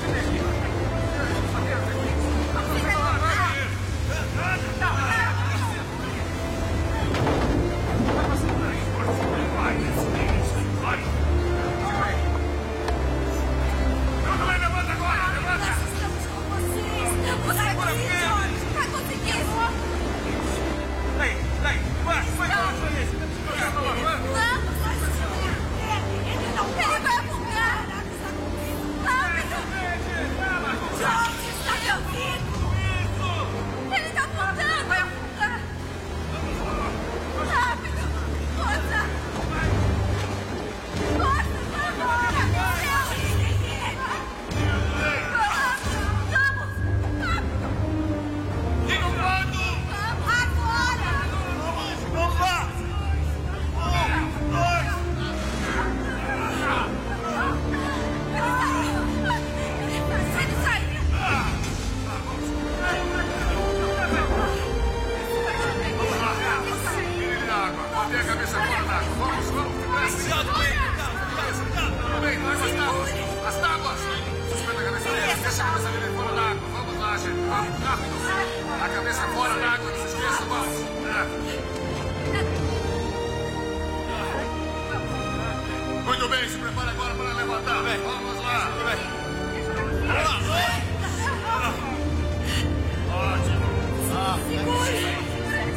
Levanta agora! Levanta! Nós estamos com vocês! Vai conseguir, George! Vai conseguir! Vai! Ele vai afogar! Rápido! George, está me ouvindo? Ele está afundando! Vai afundar! Rápido! Força! Agora! Mantenha a cabeça fora d'água. Vamos, depressa. Tudo bem, nós as tábuas. Suspenda a cabeça dele. Deixa a cabeça dele fora d'água. Vamos lá, gente. Vamos, rápido. A cabeça fora d'água, não se esqueça, vamos. Muito bem, se prepara agora para levantar. Vamos lá. Ótimo. Segure!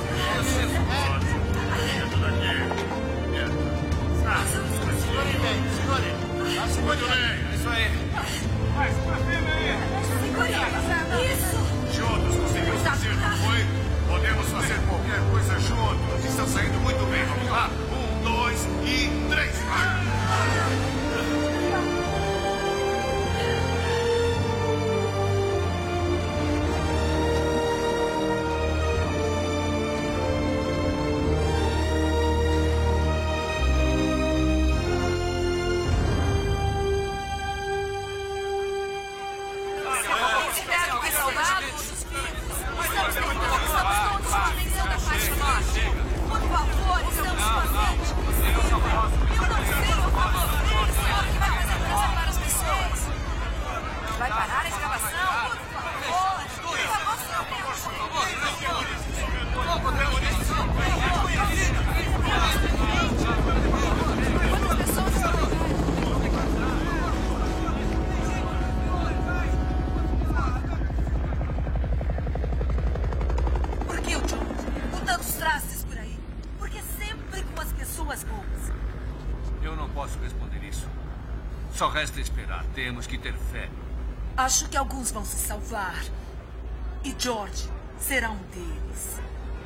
Muito bem, é isso aí. Vai, segura firme aí. Segure! Isso! Juntos conseguimos fazer, não foi? Podemos fazer qualquer coisa juntos. Estão saindo muito bem. Vamos lá. 1, 2 e 3. Vai! as bombas. Eu não posso responder isso. Só resta esperar. Temos que ter fé. Acho que alguns vão se salvar. E George será um deles.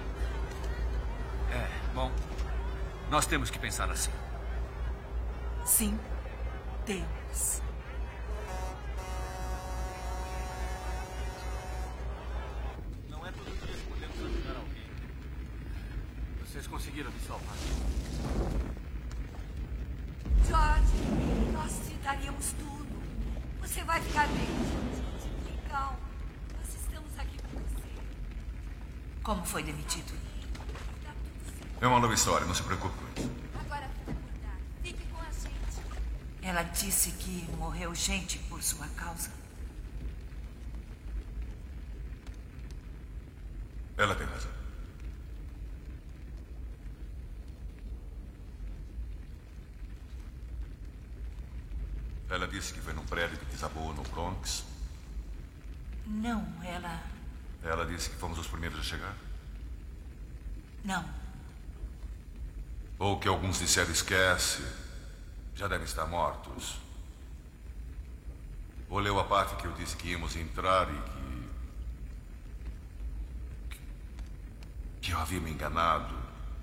Bom, nós temos que pensar assim. Sim, temos. Não é todo dia que podemos ajudar alguém. Vocês conseguiram me salvar. George, nós te daríamos tudo. Você vai ficar bem, George. Fique calmo. Nós estamos aqui com você. Como foi demitido? É uma nova história, não se preocupe com isso. Agora fica acordado. Fique com a gente. Ela disse que morreu gente por sua causa. Ela tem razão. Ela disse que foi num prédio que desabou no Bronx. Não, ela... Ela disse que fomos os primeiros a chegar. Não. Ou que alguns disseram esquece. Já devem estar mortos. Ou leu a parte que eu disse que íamos entrar e que eu havia me enganado.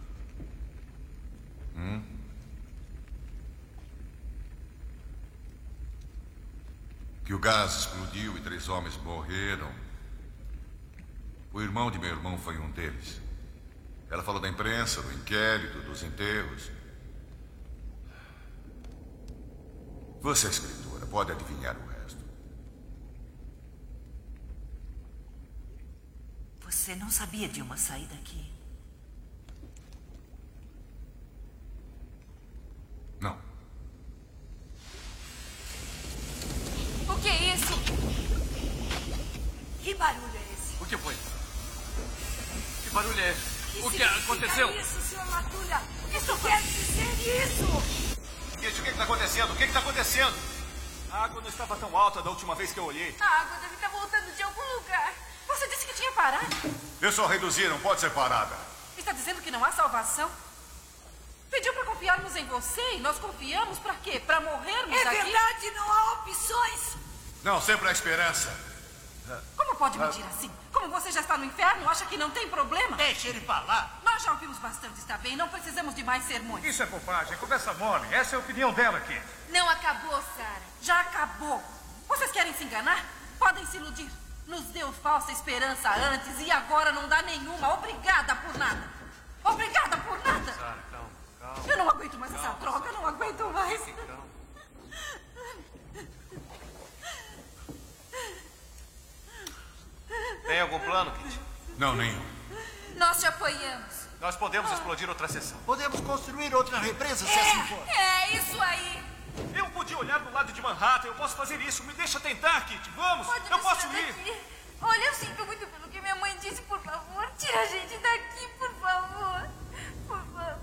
Que o gás explodiu e 3 homens morreram. O irmão de meu irmão foi um deles. Ela falou da imprensa, do inquérito, dos enterros. Você é escritora, pode adivinhar o resto. Você não sabia de uma saída aqui? Não. O que é isso? Que barulho é esse? O que foi? Que barulho é esse? O que significa aconteceu? isso, Sr. Matulha? Isso quer dizer isso? Kit, o que está acontecendo? O que está acontecendo? A água não estava tão alta da última vez que eu olhei. A água deve estar voltando de algum lugar. Você disse que tinha parado. Eu só reduzi, não pode ser parada. Está dizendo que não há salvação? Pediu para confiarmos em você e nós confiamos para quê? Para morrermos É aqui? verdade, não há opções. Não, sempre há esperança. Como pode mentir assim? Como você já está no inferno, acha que não tem problema? Deixa ele falar. Nós já ouvimos bastante, está bem? Não precisamos de mais sermões. Isso é bobagem, conversa mole. Essa é a opinião dela aqui. Não acabou, Sarah. Já acabou. Vocês querem se enganar? Podem se iludir. Nos deu falsa esperança antes e agora não dá nenhuma. Obrigada por nada. Obrigada por nada. Sarah, calma. Eu não aguento mais essa droga, não aguento mais. Calma. Tem algum plano, Kit? Não, nenhum. Nós te apoiamos. Nós podemos explodir outra seção. Podemos construir outra represa se assim for. É, isso aí. Eu podia olhar do lado de Manhattan. Eu posso fazer isso. Me deixa tentar, Kit. Vamos. Pode Eu nos posso tirar ir. daqui. Olha, eu sinto muito pelo que minha mãe disse. Por favor, tira a gente daqui, por favor. Por favor.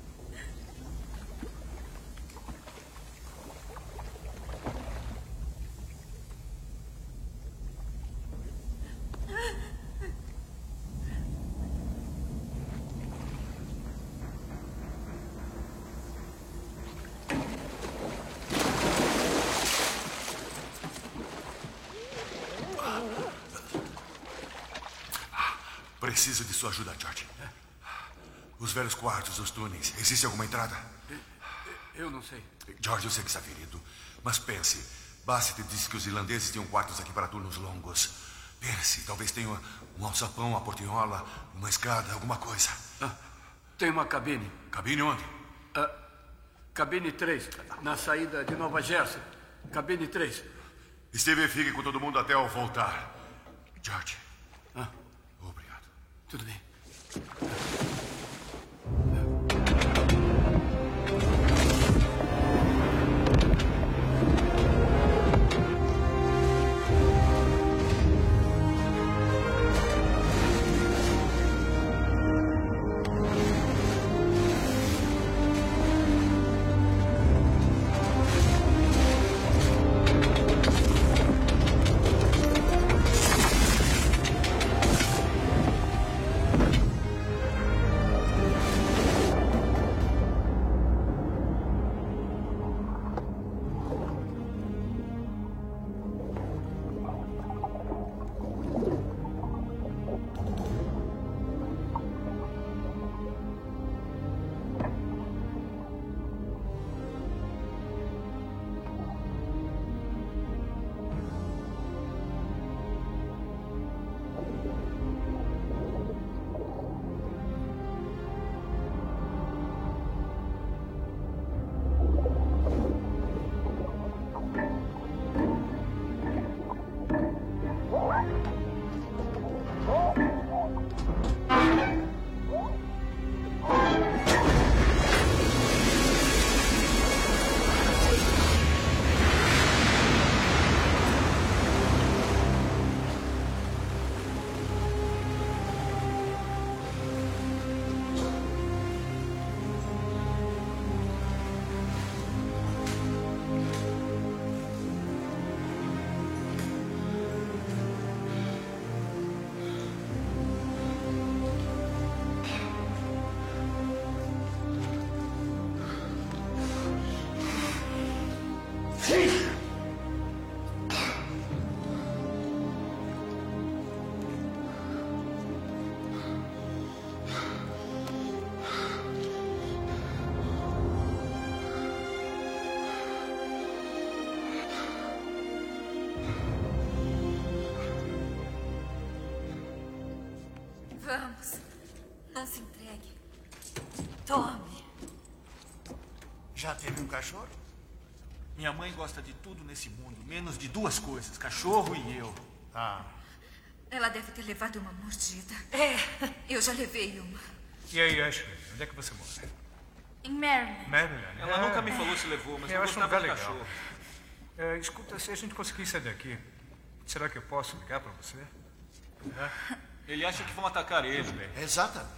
Preciso de sua ajuda, George. Os velhos quartos, os túneis. Existe alguma entrada? Eu não sei. George, eu sei que está ferido. Mas pense. Bassett disse que os irlandeses tinham quartos aqui para turnos longos. Pense, talvez tenha um alçapão, uma portinhola, uma escada, alguma coisa. Tem uma cabine. Cabine onde? Cabine 3, na saída de Nova Jersey. Cabine 3. Steve, fique com todo mundo até eu voltar. George. Obrigado. Tudo bem. Não se entregue. Tome. Já teve um cachorro? Minha mãe gosta de tudo nesse mundo, menos de duas coisas: cachorro e eu. Ah. Ela deve ter levado uma mordida. É. Eu já levei uma. E aí, Ashley, onde é que você mora? Em Maryland. Maryland. Ela nunca me falou se levou, mas eu eu acho um gostava lugar de legal. cachorro. Escuta, se a gente conseguir sair daqui, será que eu posso ligar pra você? Ele acha que vão atacar ele. Exatamente.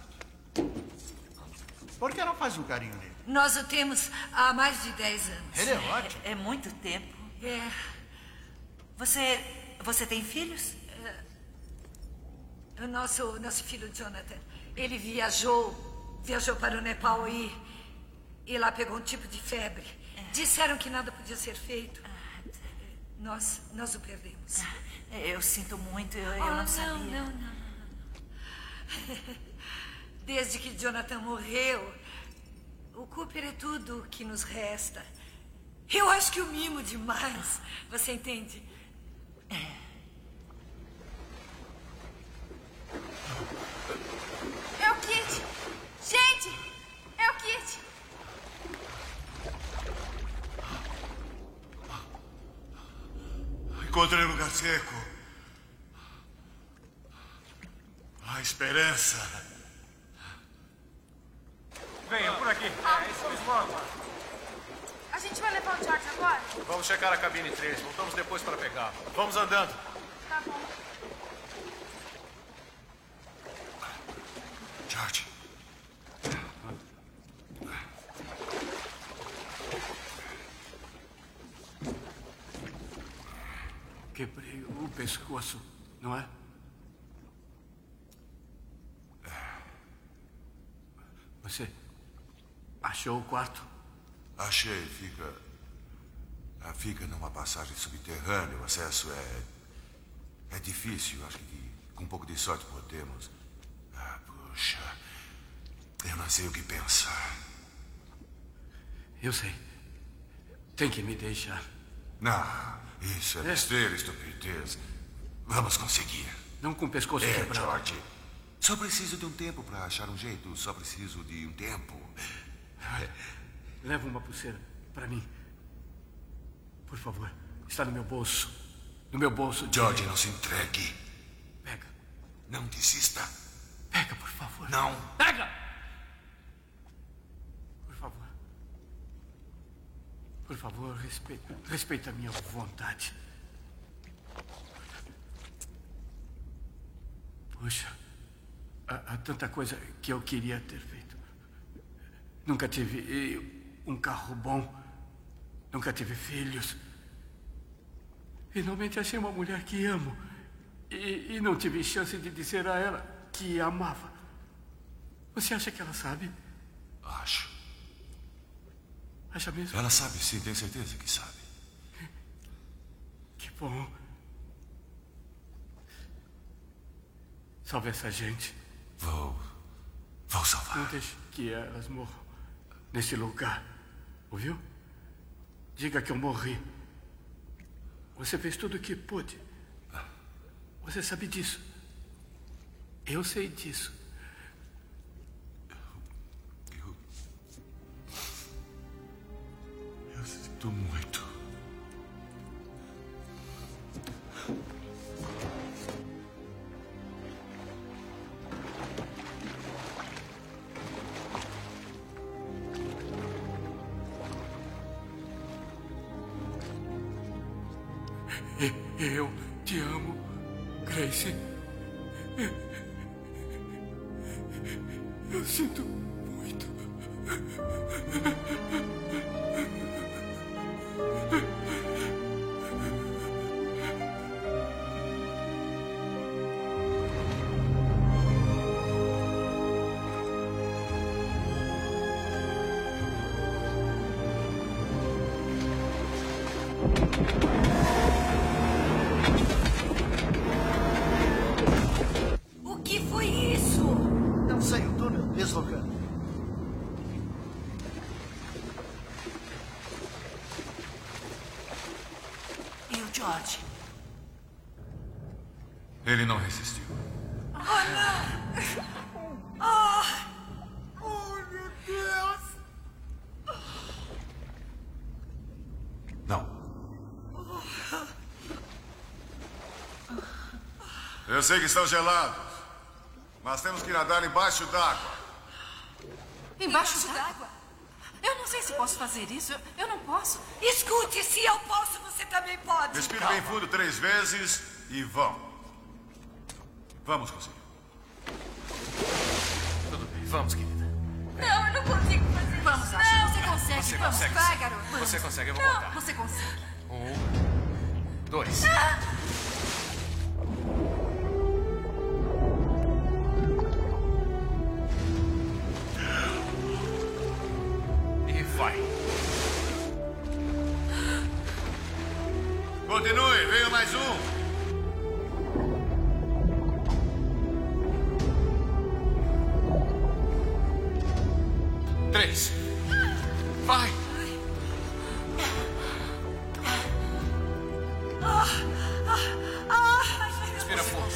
Por que não faz um carinho nele? Nós o temos há mais de 10 anos. Ele é ótimo. É muito tempo. É. Você tem filhos? O nosso filho Jonathan, ele viajou para o Nepal e lá pegou um tipo de febre. Disseram que nada podia ser feito. Nós o perdemos. Eu sinto muito, eu não sabia. Não. Desde que Jonathan morreu, o Cooper é tudo que nos resta. Eu acho que o mimo demais. Você entende? É o Kit! Gente! É o Kit! Encontrei um lugar seco. A esperança. Venha, por aqui. Isso mesmo. A gente vai levar o George agora? Vamos checar a cabine 3. Voltamos depois para pegar. Vamos andando. Tá bom. George. Quebrei o pescoço, não é? Você achou o quarto? Achei. Fica numa passagem subterrânea. O acesso é difícil. Acho que com um pouco de sorte podemos. Puxa. Eu não sei o que pensar. Eu sei. Tem que me deixar. Não, isso é besteira, estupidez. Vamos conseguir. Não com o pescoço quebrado. George. Só preciso de um tempo para achar um jeito. Só preciso de um tempo. Leva uma pulseira para mim. Por favor. Está no meu bolso. No meu bolso. George, não se entregue. Pega. Não desista. Pega, por favor. Não. Pega! Por favor. Por favor, respeita a minha vontade. Puxa. Há tanta coisa que eu queria ter feito. Nunca tive um carro bom. Nunca tive filhos. Finalmente achei uma mulher que amo. E não tive chance de dizer a ela que a amava. Você acha que ela sabe? Acho. Acha mesmo? Ela sabe sim, tenho certeza que sabe. Que bom. Salve essa gente. Vou salvar. Não deixe que elas morram nesse lugar. Ouviu? Diga que eu morri. Você fez tudo o que pôde. Você sabe disso. Eu sei disso. Eu sinto muito. Eu te amo, Grace. Eu sinto muito. O que foi isso? Não sei, o túnel deslocando. E o George? Ele não resistiu. Oh, não! Oh! Não. Eu sei que estão gelados, mas temos que nadar embaixo d'água. Embaixo d'água? Eu não sei se posso fazer isso. Eu não posso. Escute, se eu posso, você também pode. Respire bem fundo 3 vezes e vão. Vamos conseguir. Tudo bem, vamos, querida. Não, eu não consigo fazer isso. Vamos, Asha. Você consegue. Você Vamos. consegue. Vai, garoto. Você consegue, eu vou Não, contar. você consegue. 1, 2. E vai. Continue, venha mais um. 3. Vai. Respira fundo.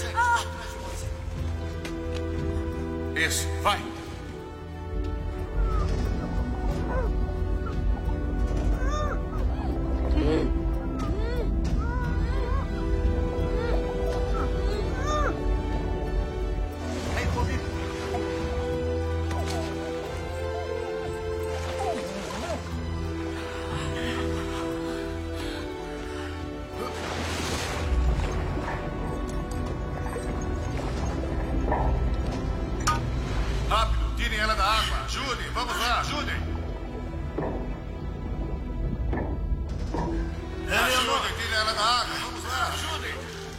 Isso, vai. Vem comigo. Rápido, tirem ela da água. Ajudem, vamos lá, ajudem. Ajudem, tirem ela da água. Vamos lá, ajudem.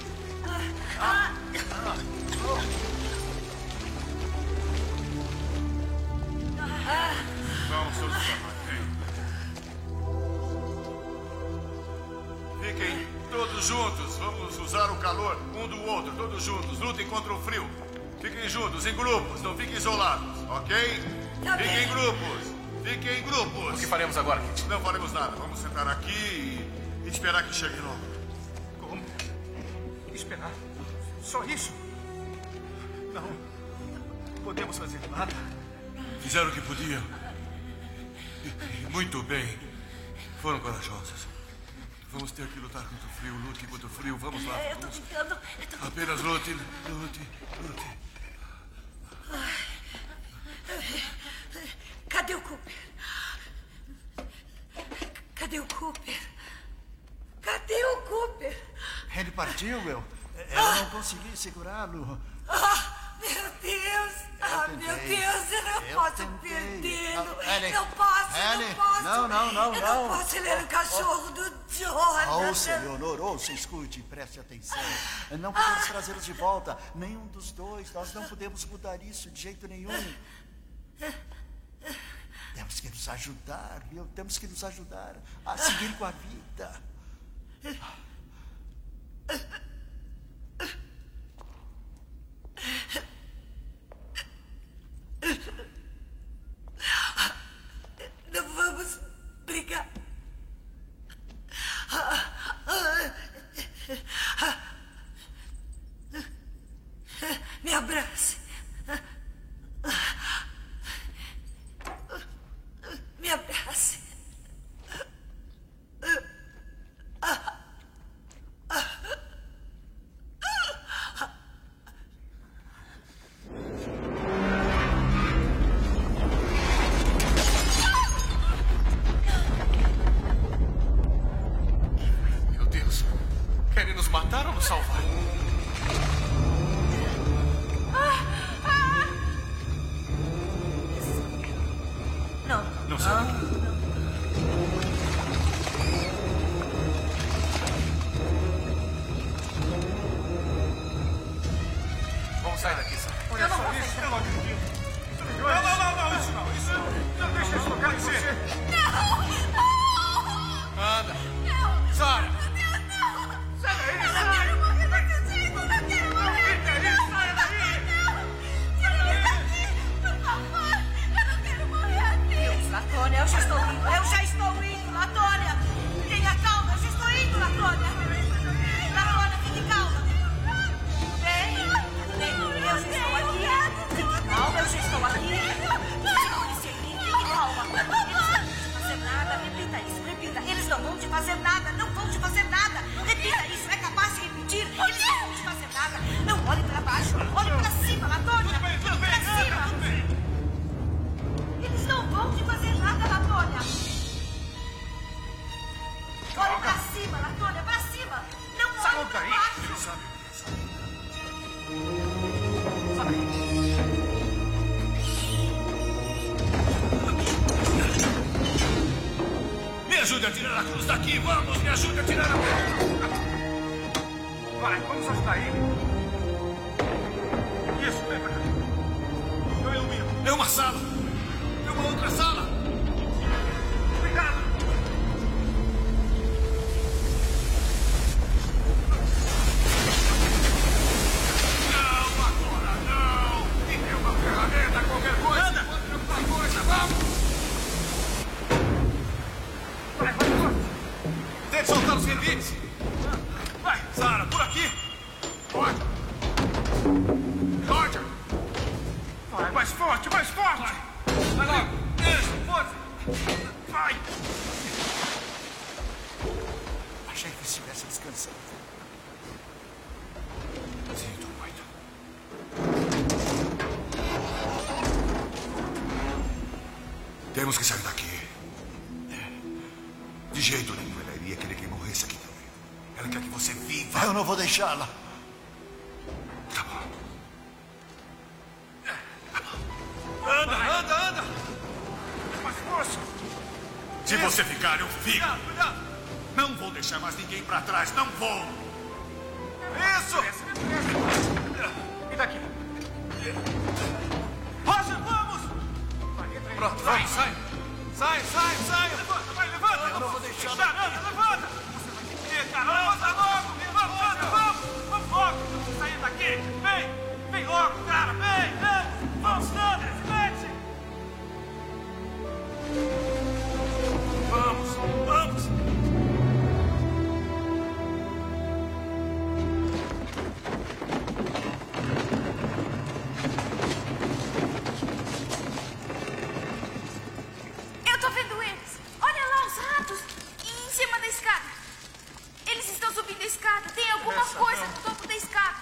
Vamos todos lá. Fiquem todos juntos. Vamos usar o calor um do outro. Todos juntos. Lutem contra o frio. Fiquem juntos, em grupos. Não fiquem isolados, ok? Fiquem em grupos. Fiquem em grupos. O que faremos agora, Kit? Não faremos nada. Vamos sentar aqui e esperar que chegue logo. Como? Esperar? Só isso? Não. Não podemos fazer nada. Fizeram o que podiam. E muito bem. Foram corajosos. Vamos ter que lutar contra o frio. Lute contra o frio. Vamos lá. Eu tô tentando. Apenas lute, lute, lute. Cadê o Cooper? Cadê o Cooper? Cadê o Cooper? Ele partiu, eu não consegui segurá-lo. Meu Deus! Meu Deus, eu não posso perdê-lo. Annie, Não posso, Annie, não posso. não. Eu não posso, ele era o cachorro do Jonathan. Ouça, Leonor, ouça, escute, preste atenção. Não podemos trazê-los de volta, nenhum dos dois. Nós não podemos mudar isso de jeito nenhum. Temos que nos ajudar, viu? Temos que nos ajudar a seguir com a vida. Não vamos brigar. Me abrace. Me abrace. Meu Deus. Querem nos matar ou nos salvar? Não. Não sabe. Vamos sair daqui, Sam. Olha só isso, eu não acredito. Não, isso não. Isso não deixa isso tocar em você. Anda. Sarah. Sai daí. Eu não quero morrer contigo. Não quero morrer. Sai daí. Tira ele daqui, por favor. Eu não quero morrer aqui. Deus, Latônia, eu já estou indo. Eu já estou indo, Latônia. Tenha calma, eu já estou indo, Latônia. Latônia, fique calma. Bem, eu já estou aqui. Fique calma, eu já estou aqui. Segure-se aqui, fique calma. Eles não vão fazer nada. Repita isso, repita. Eles não não vão te fazer nada, não vão te fazer nada. Repita isso, é capaz de repetir. Eles não vão te fazer nada. Não olhe para baixo, olhe para cima, Latônia. Para cima. Eles não vão te fazer nada, Latônia. Olhe para cima, Latônia, para cima. Não olhe para baixo. Me ajude a tirar a cruz daqui, vamos! Me ajude a tirar a cruz! Vai, vamos ajudar ele. Isso, vem pra cá. Eu ilumino. É uma sala! É uma outra sala! Cuidado! Não, agora não! Me dê uma ferramenta, qualquer coisa! Anda! Qualquer coisa, vamos! Tente soltar os rebites. Vai, Sarah, por aqui. Pode. Roger. Vai, mais forte, mais forte. Vai logo. Isso, força. Vai. Achei que estivesse descansando. Sinto muito. Temos que sair daqui. De jeito nenhum ela iria querer que morresse aqui também. Ela quer que você viva. Eu não vou deixá-la. Tá bom. Anda. Mais força. Se você ficar, eu fico. Cuidado. Não vou deixar mais ninguém pra trás. Não vou. Isso. E daqui? Roger, vamos. Pronto, Sai. Levanta. Eu não vou deixar. Levanta. Cara, levanta logo. Vamos logo. Sair daqui. Vem logo, cara. Vem. Vamos, Sanders, mete. Vamos. Eu tô vendo eles. Olha lá os ratos. Em cima da escada. Eles estão subindo a escada. Tem alguma coisa no topo da escada.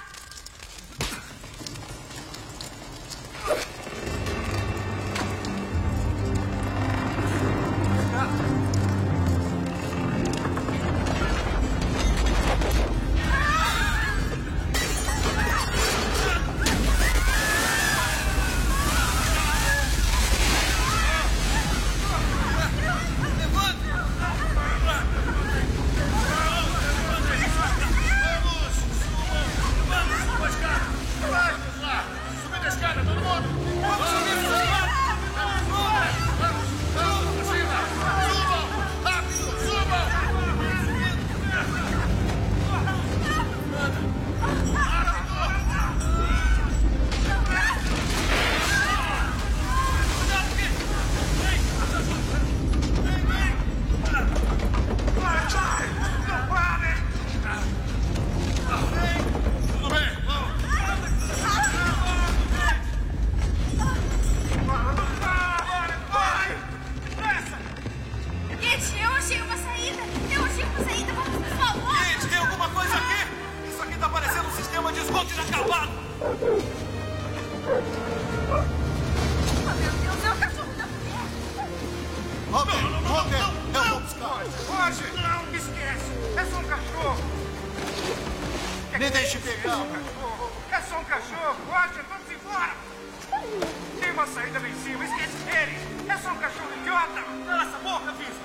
Me deixe pegar. É só um cachorro. Roger, vamos embora. Tem uma saída lá em cima. Esquece dele. É só um cachorro idiota. Cala essa boca, Vincent.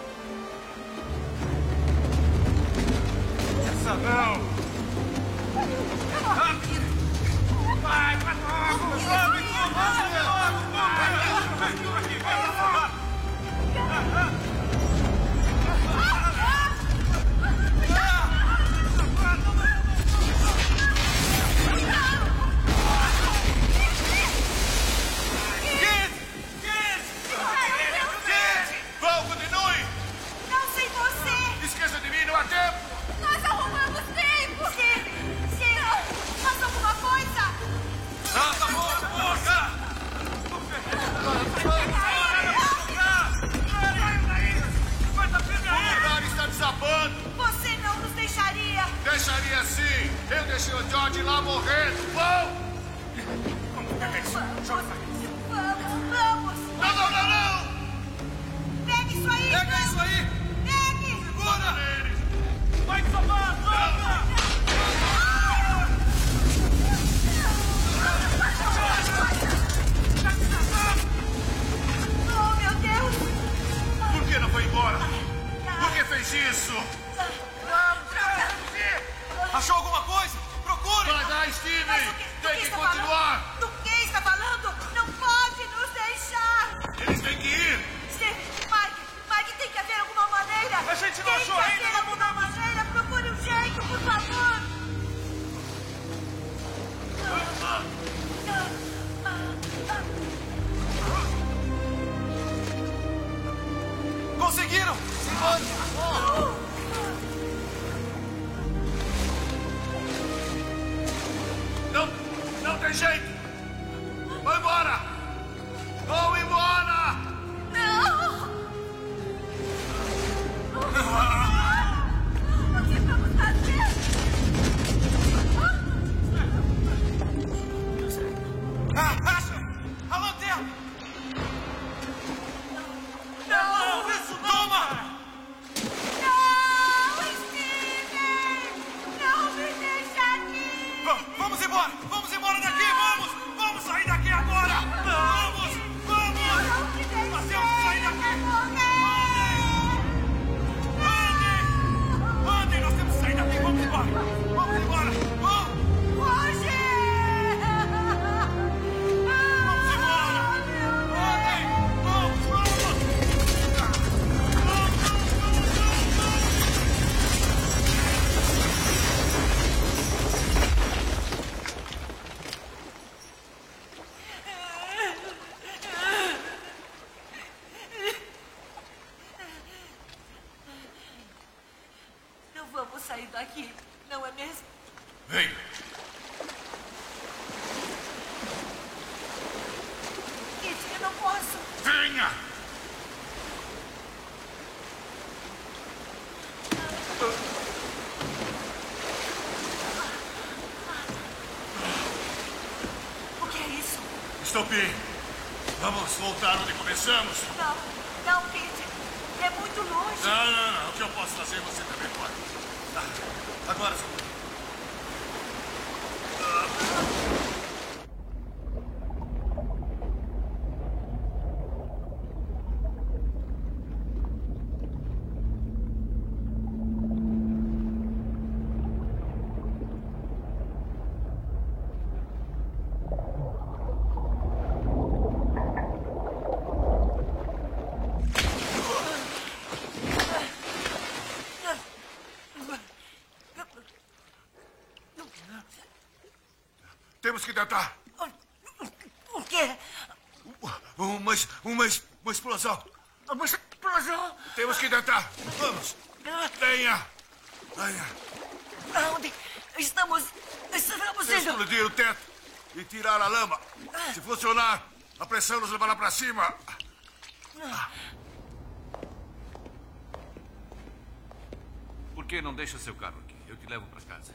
Essa não. Rápido. Vai logo. Vem aqui. deixem o George lá morrendo. Vão! Vamos pegar isso. Joga isso aqui. Vamos! Não! Pegue isso aí! Pega isso aí! Pegue! Segura! Vai salvar! Salva! Oh, meu Deus! Por que não foi embora? Por que fez isso? Achou alguma coisa? Procure! Vai dar, Steven! Tem que está continuar! Falando? Do que está falando? Não pode nos deixar! Eles têm que ir! Steve, Mike, tem que haver alguma maneira! A gente não achou ainda! Tem que haver alguma maneira! Procure um jeito, por favor! Conseguiram! Não tem jeito! Vai embora! Vão embora! Não! O que vamos fazer? Acha! A lanterna! Não! Isso! Toma! Não, Steven! Não me deixa aqui! Vamos embora! Vamos embora daqui! Vamos! Vamos sair daqui agora! Vamos! Vamos! Nós temos que sair daqui! Andem! Nós temos que sair daqui! Vamos embora! Vamos embora! Vamos! Foge! Vamos embora! Andem! Vamos! Não vamos sair daqui, não é mesmo? Vem! Kitty, eu não posso. Venha! O que é isso? Estopim! Vamos voltar onde começamos? Não, Kitty. É muito longe. Não. O que eu posso fazer, você também pode. Agora, senhor. Temos que tentar. O quê? Uma explosão. Uma explosão? Temos que tentar. Vamos. Venha. Aonde? Estamos indo. Explodir o teto e tirar a lama. Se funcionar, a pressão nos levará para cima. Por que não deixa seu carro aqui? Eu te levo para casa.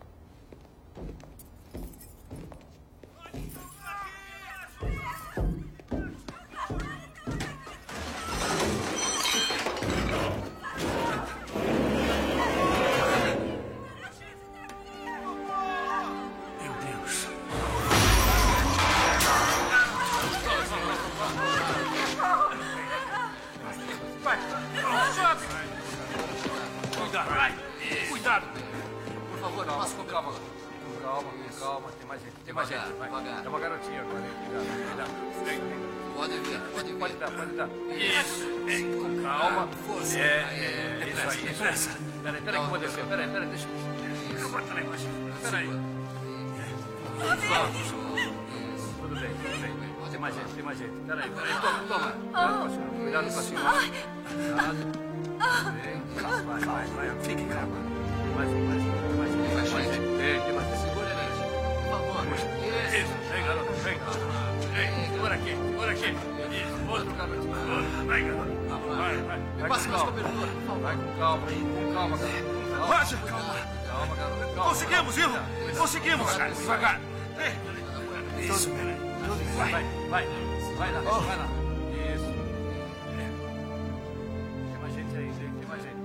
Cuidado! Por favor, passa com calma. Calma. Tem mais gente. Vai. É uma garotinha agora, hein? Cuidado. Pode vir. Pode dar. Isso. Com calma. Isso aí. Pressa. Peraí, que eu vou descer. Peraí, deixa eu botar lá embaixo. Peraí. Tudo bem. Tem mais gente. Peraí. Toma. Cuidado com a senhora. Vai. Fique calma. Mais. Tem mais. Segura ele. Por favor. Isso. Vem, garoto. Vem. Segura aqui. Isso. Outro garoto. Vai, garoto. Vai. Passa mais cobertura. Vai com calma aí. Com calma. Roger! Calma. Calma, garoto. Calma. Conseguimos, viu? Conseguimos. Devagar. Isso. Vai lá. Vai lá. Isso. Tem mais gente aí, gente. Tem mais gente.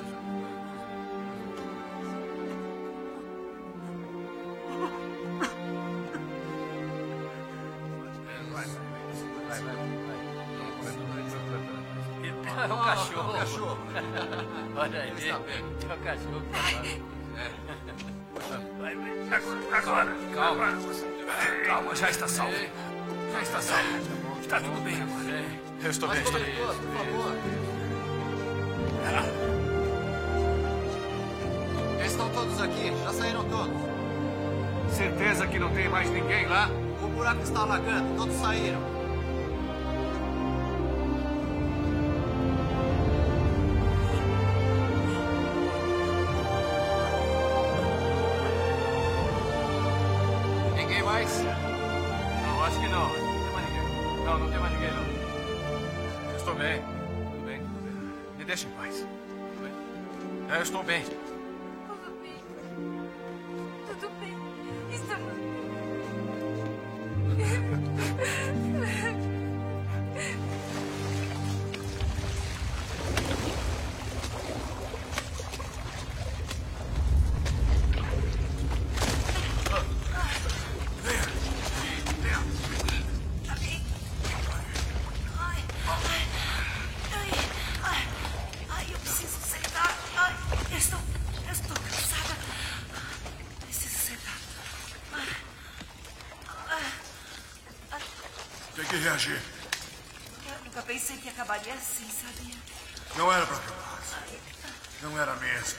É um cachorro. Olha aí. É um cachorro. Agora. Calma, já está salvo. Está tudo bem agora. Eu estou bem, estou bem. Por favor. Estão todos aqui, já saíram todos. Certeza que não tem mais ninguém lá? O buraco está alagando, todos saíram. Ninguém mais? Não, acho que não. Não tem mais ninguém. Não tem mais ninguém, não. Eu estou bem. Tudo bem. Me deixa em paz. Tudo bem? Eu estou bem. Tudo bem. Estamos... Ai, eu preciso sentar. Ai, eu estou cansada. Preciso sentar. Tem que reagir. Eu nunca pensei que acabaria assim, sabia? Não era pra acabar. Não era mesmo.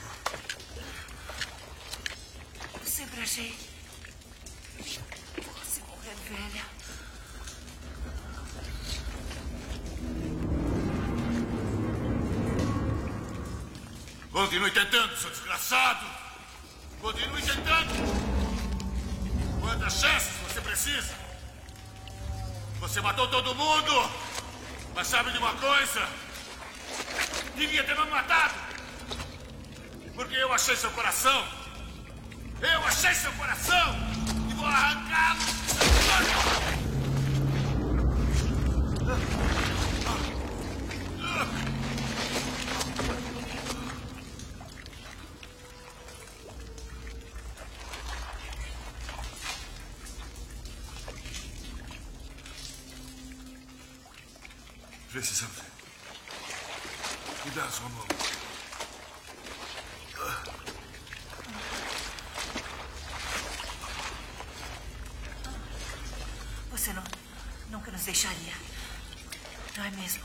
Eu sempre achei que fosse morrer velha. Continue tentando, seu desgraçado! Continue tentando! Quantas chances você precisa? Você matou todo mundo! Mas sabe de uma coisa? Devia ter me matado! Porque eu achei seu coração! Eu achei seu coração! E vou arrancá-lo! Precisamos. Me dá a sua mão. Você nunca nos deixaria. Não é mesmo?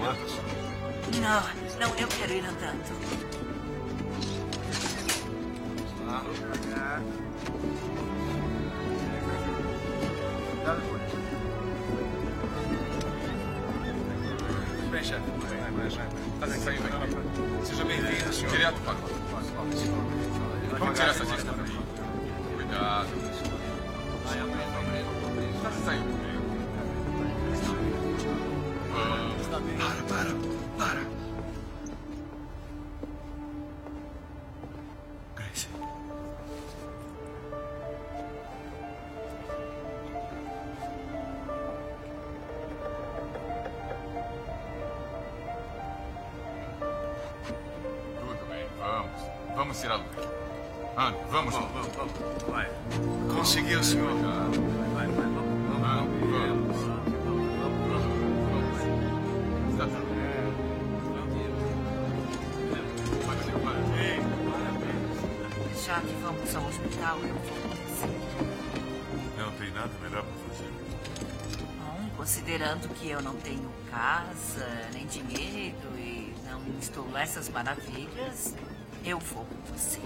Anderson. Não, eu quero ir andando. Bem, chefe. Fazem sair daqui. Seja bem-vindo, senhor. Direto para lá. Vamos tirar essa lista daí. Cuidado. Está saindo. Para. Grace. Tudo bem, vamos tirar a luz. Ande, vamos. Vai. Conseguiu, senhor. Vai. Vamos. Está tudo. Já que vamos ao hospital, eu vou com você. Não tem nada melhor para fazer. Bom, considerando que eu não tenho casa, nem dinheiro e não estou nessas maravilhas, eu vou com você.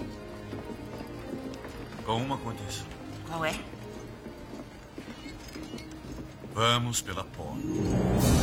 Com uma condição. Qual é? Vamos pela porta.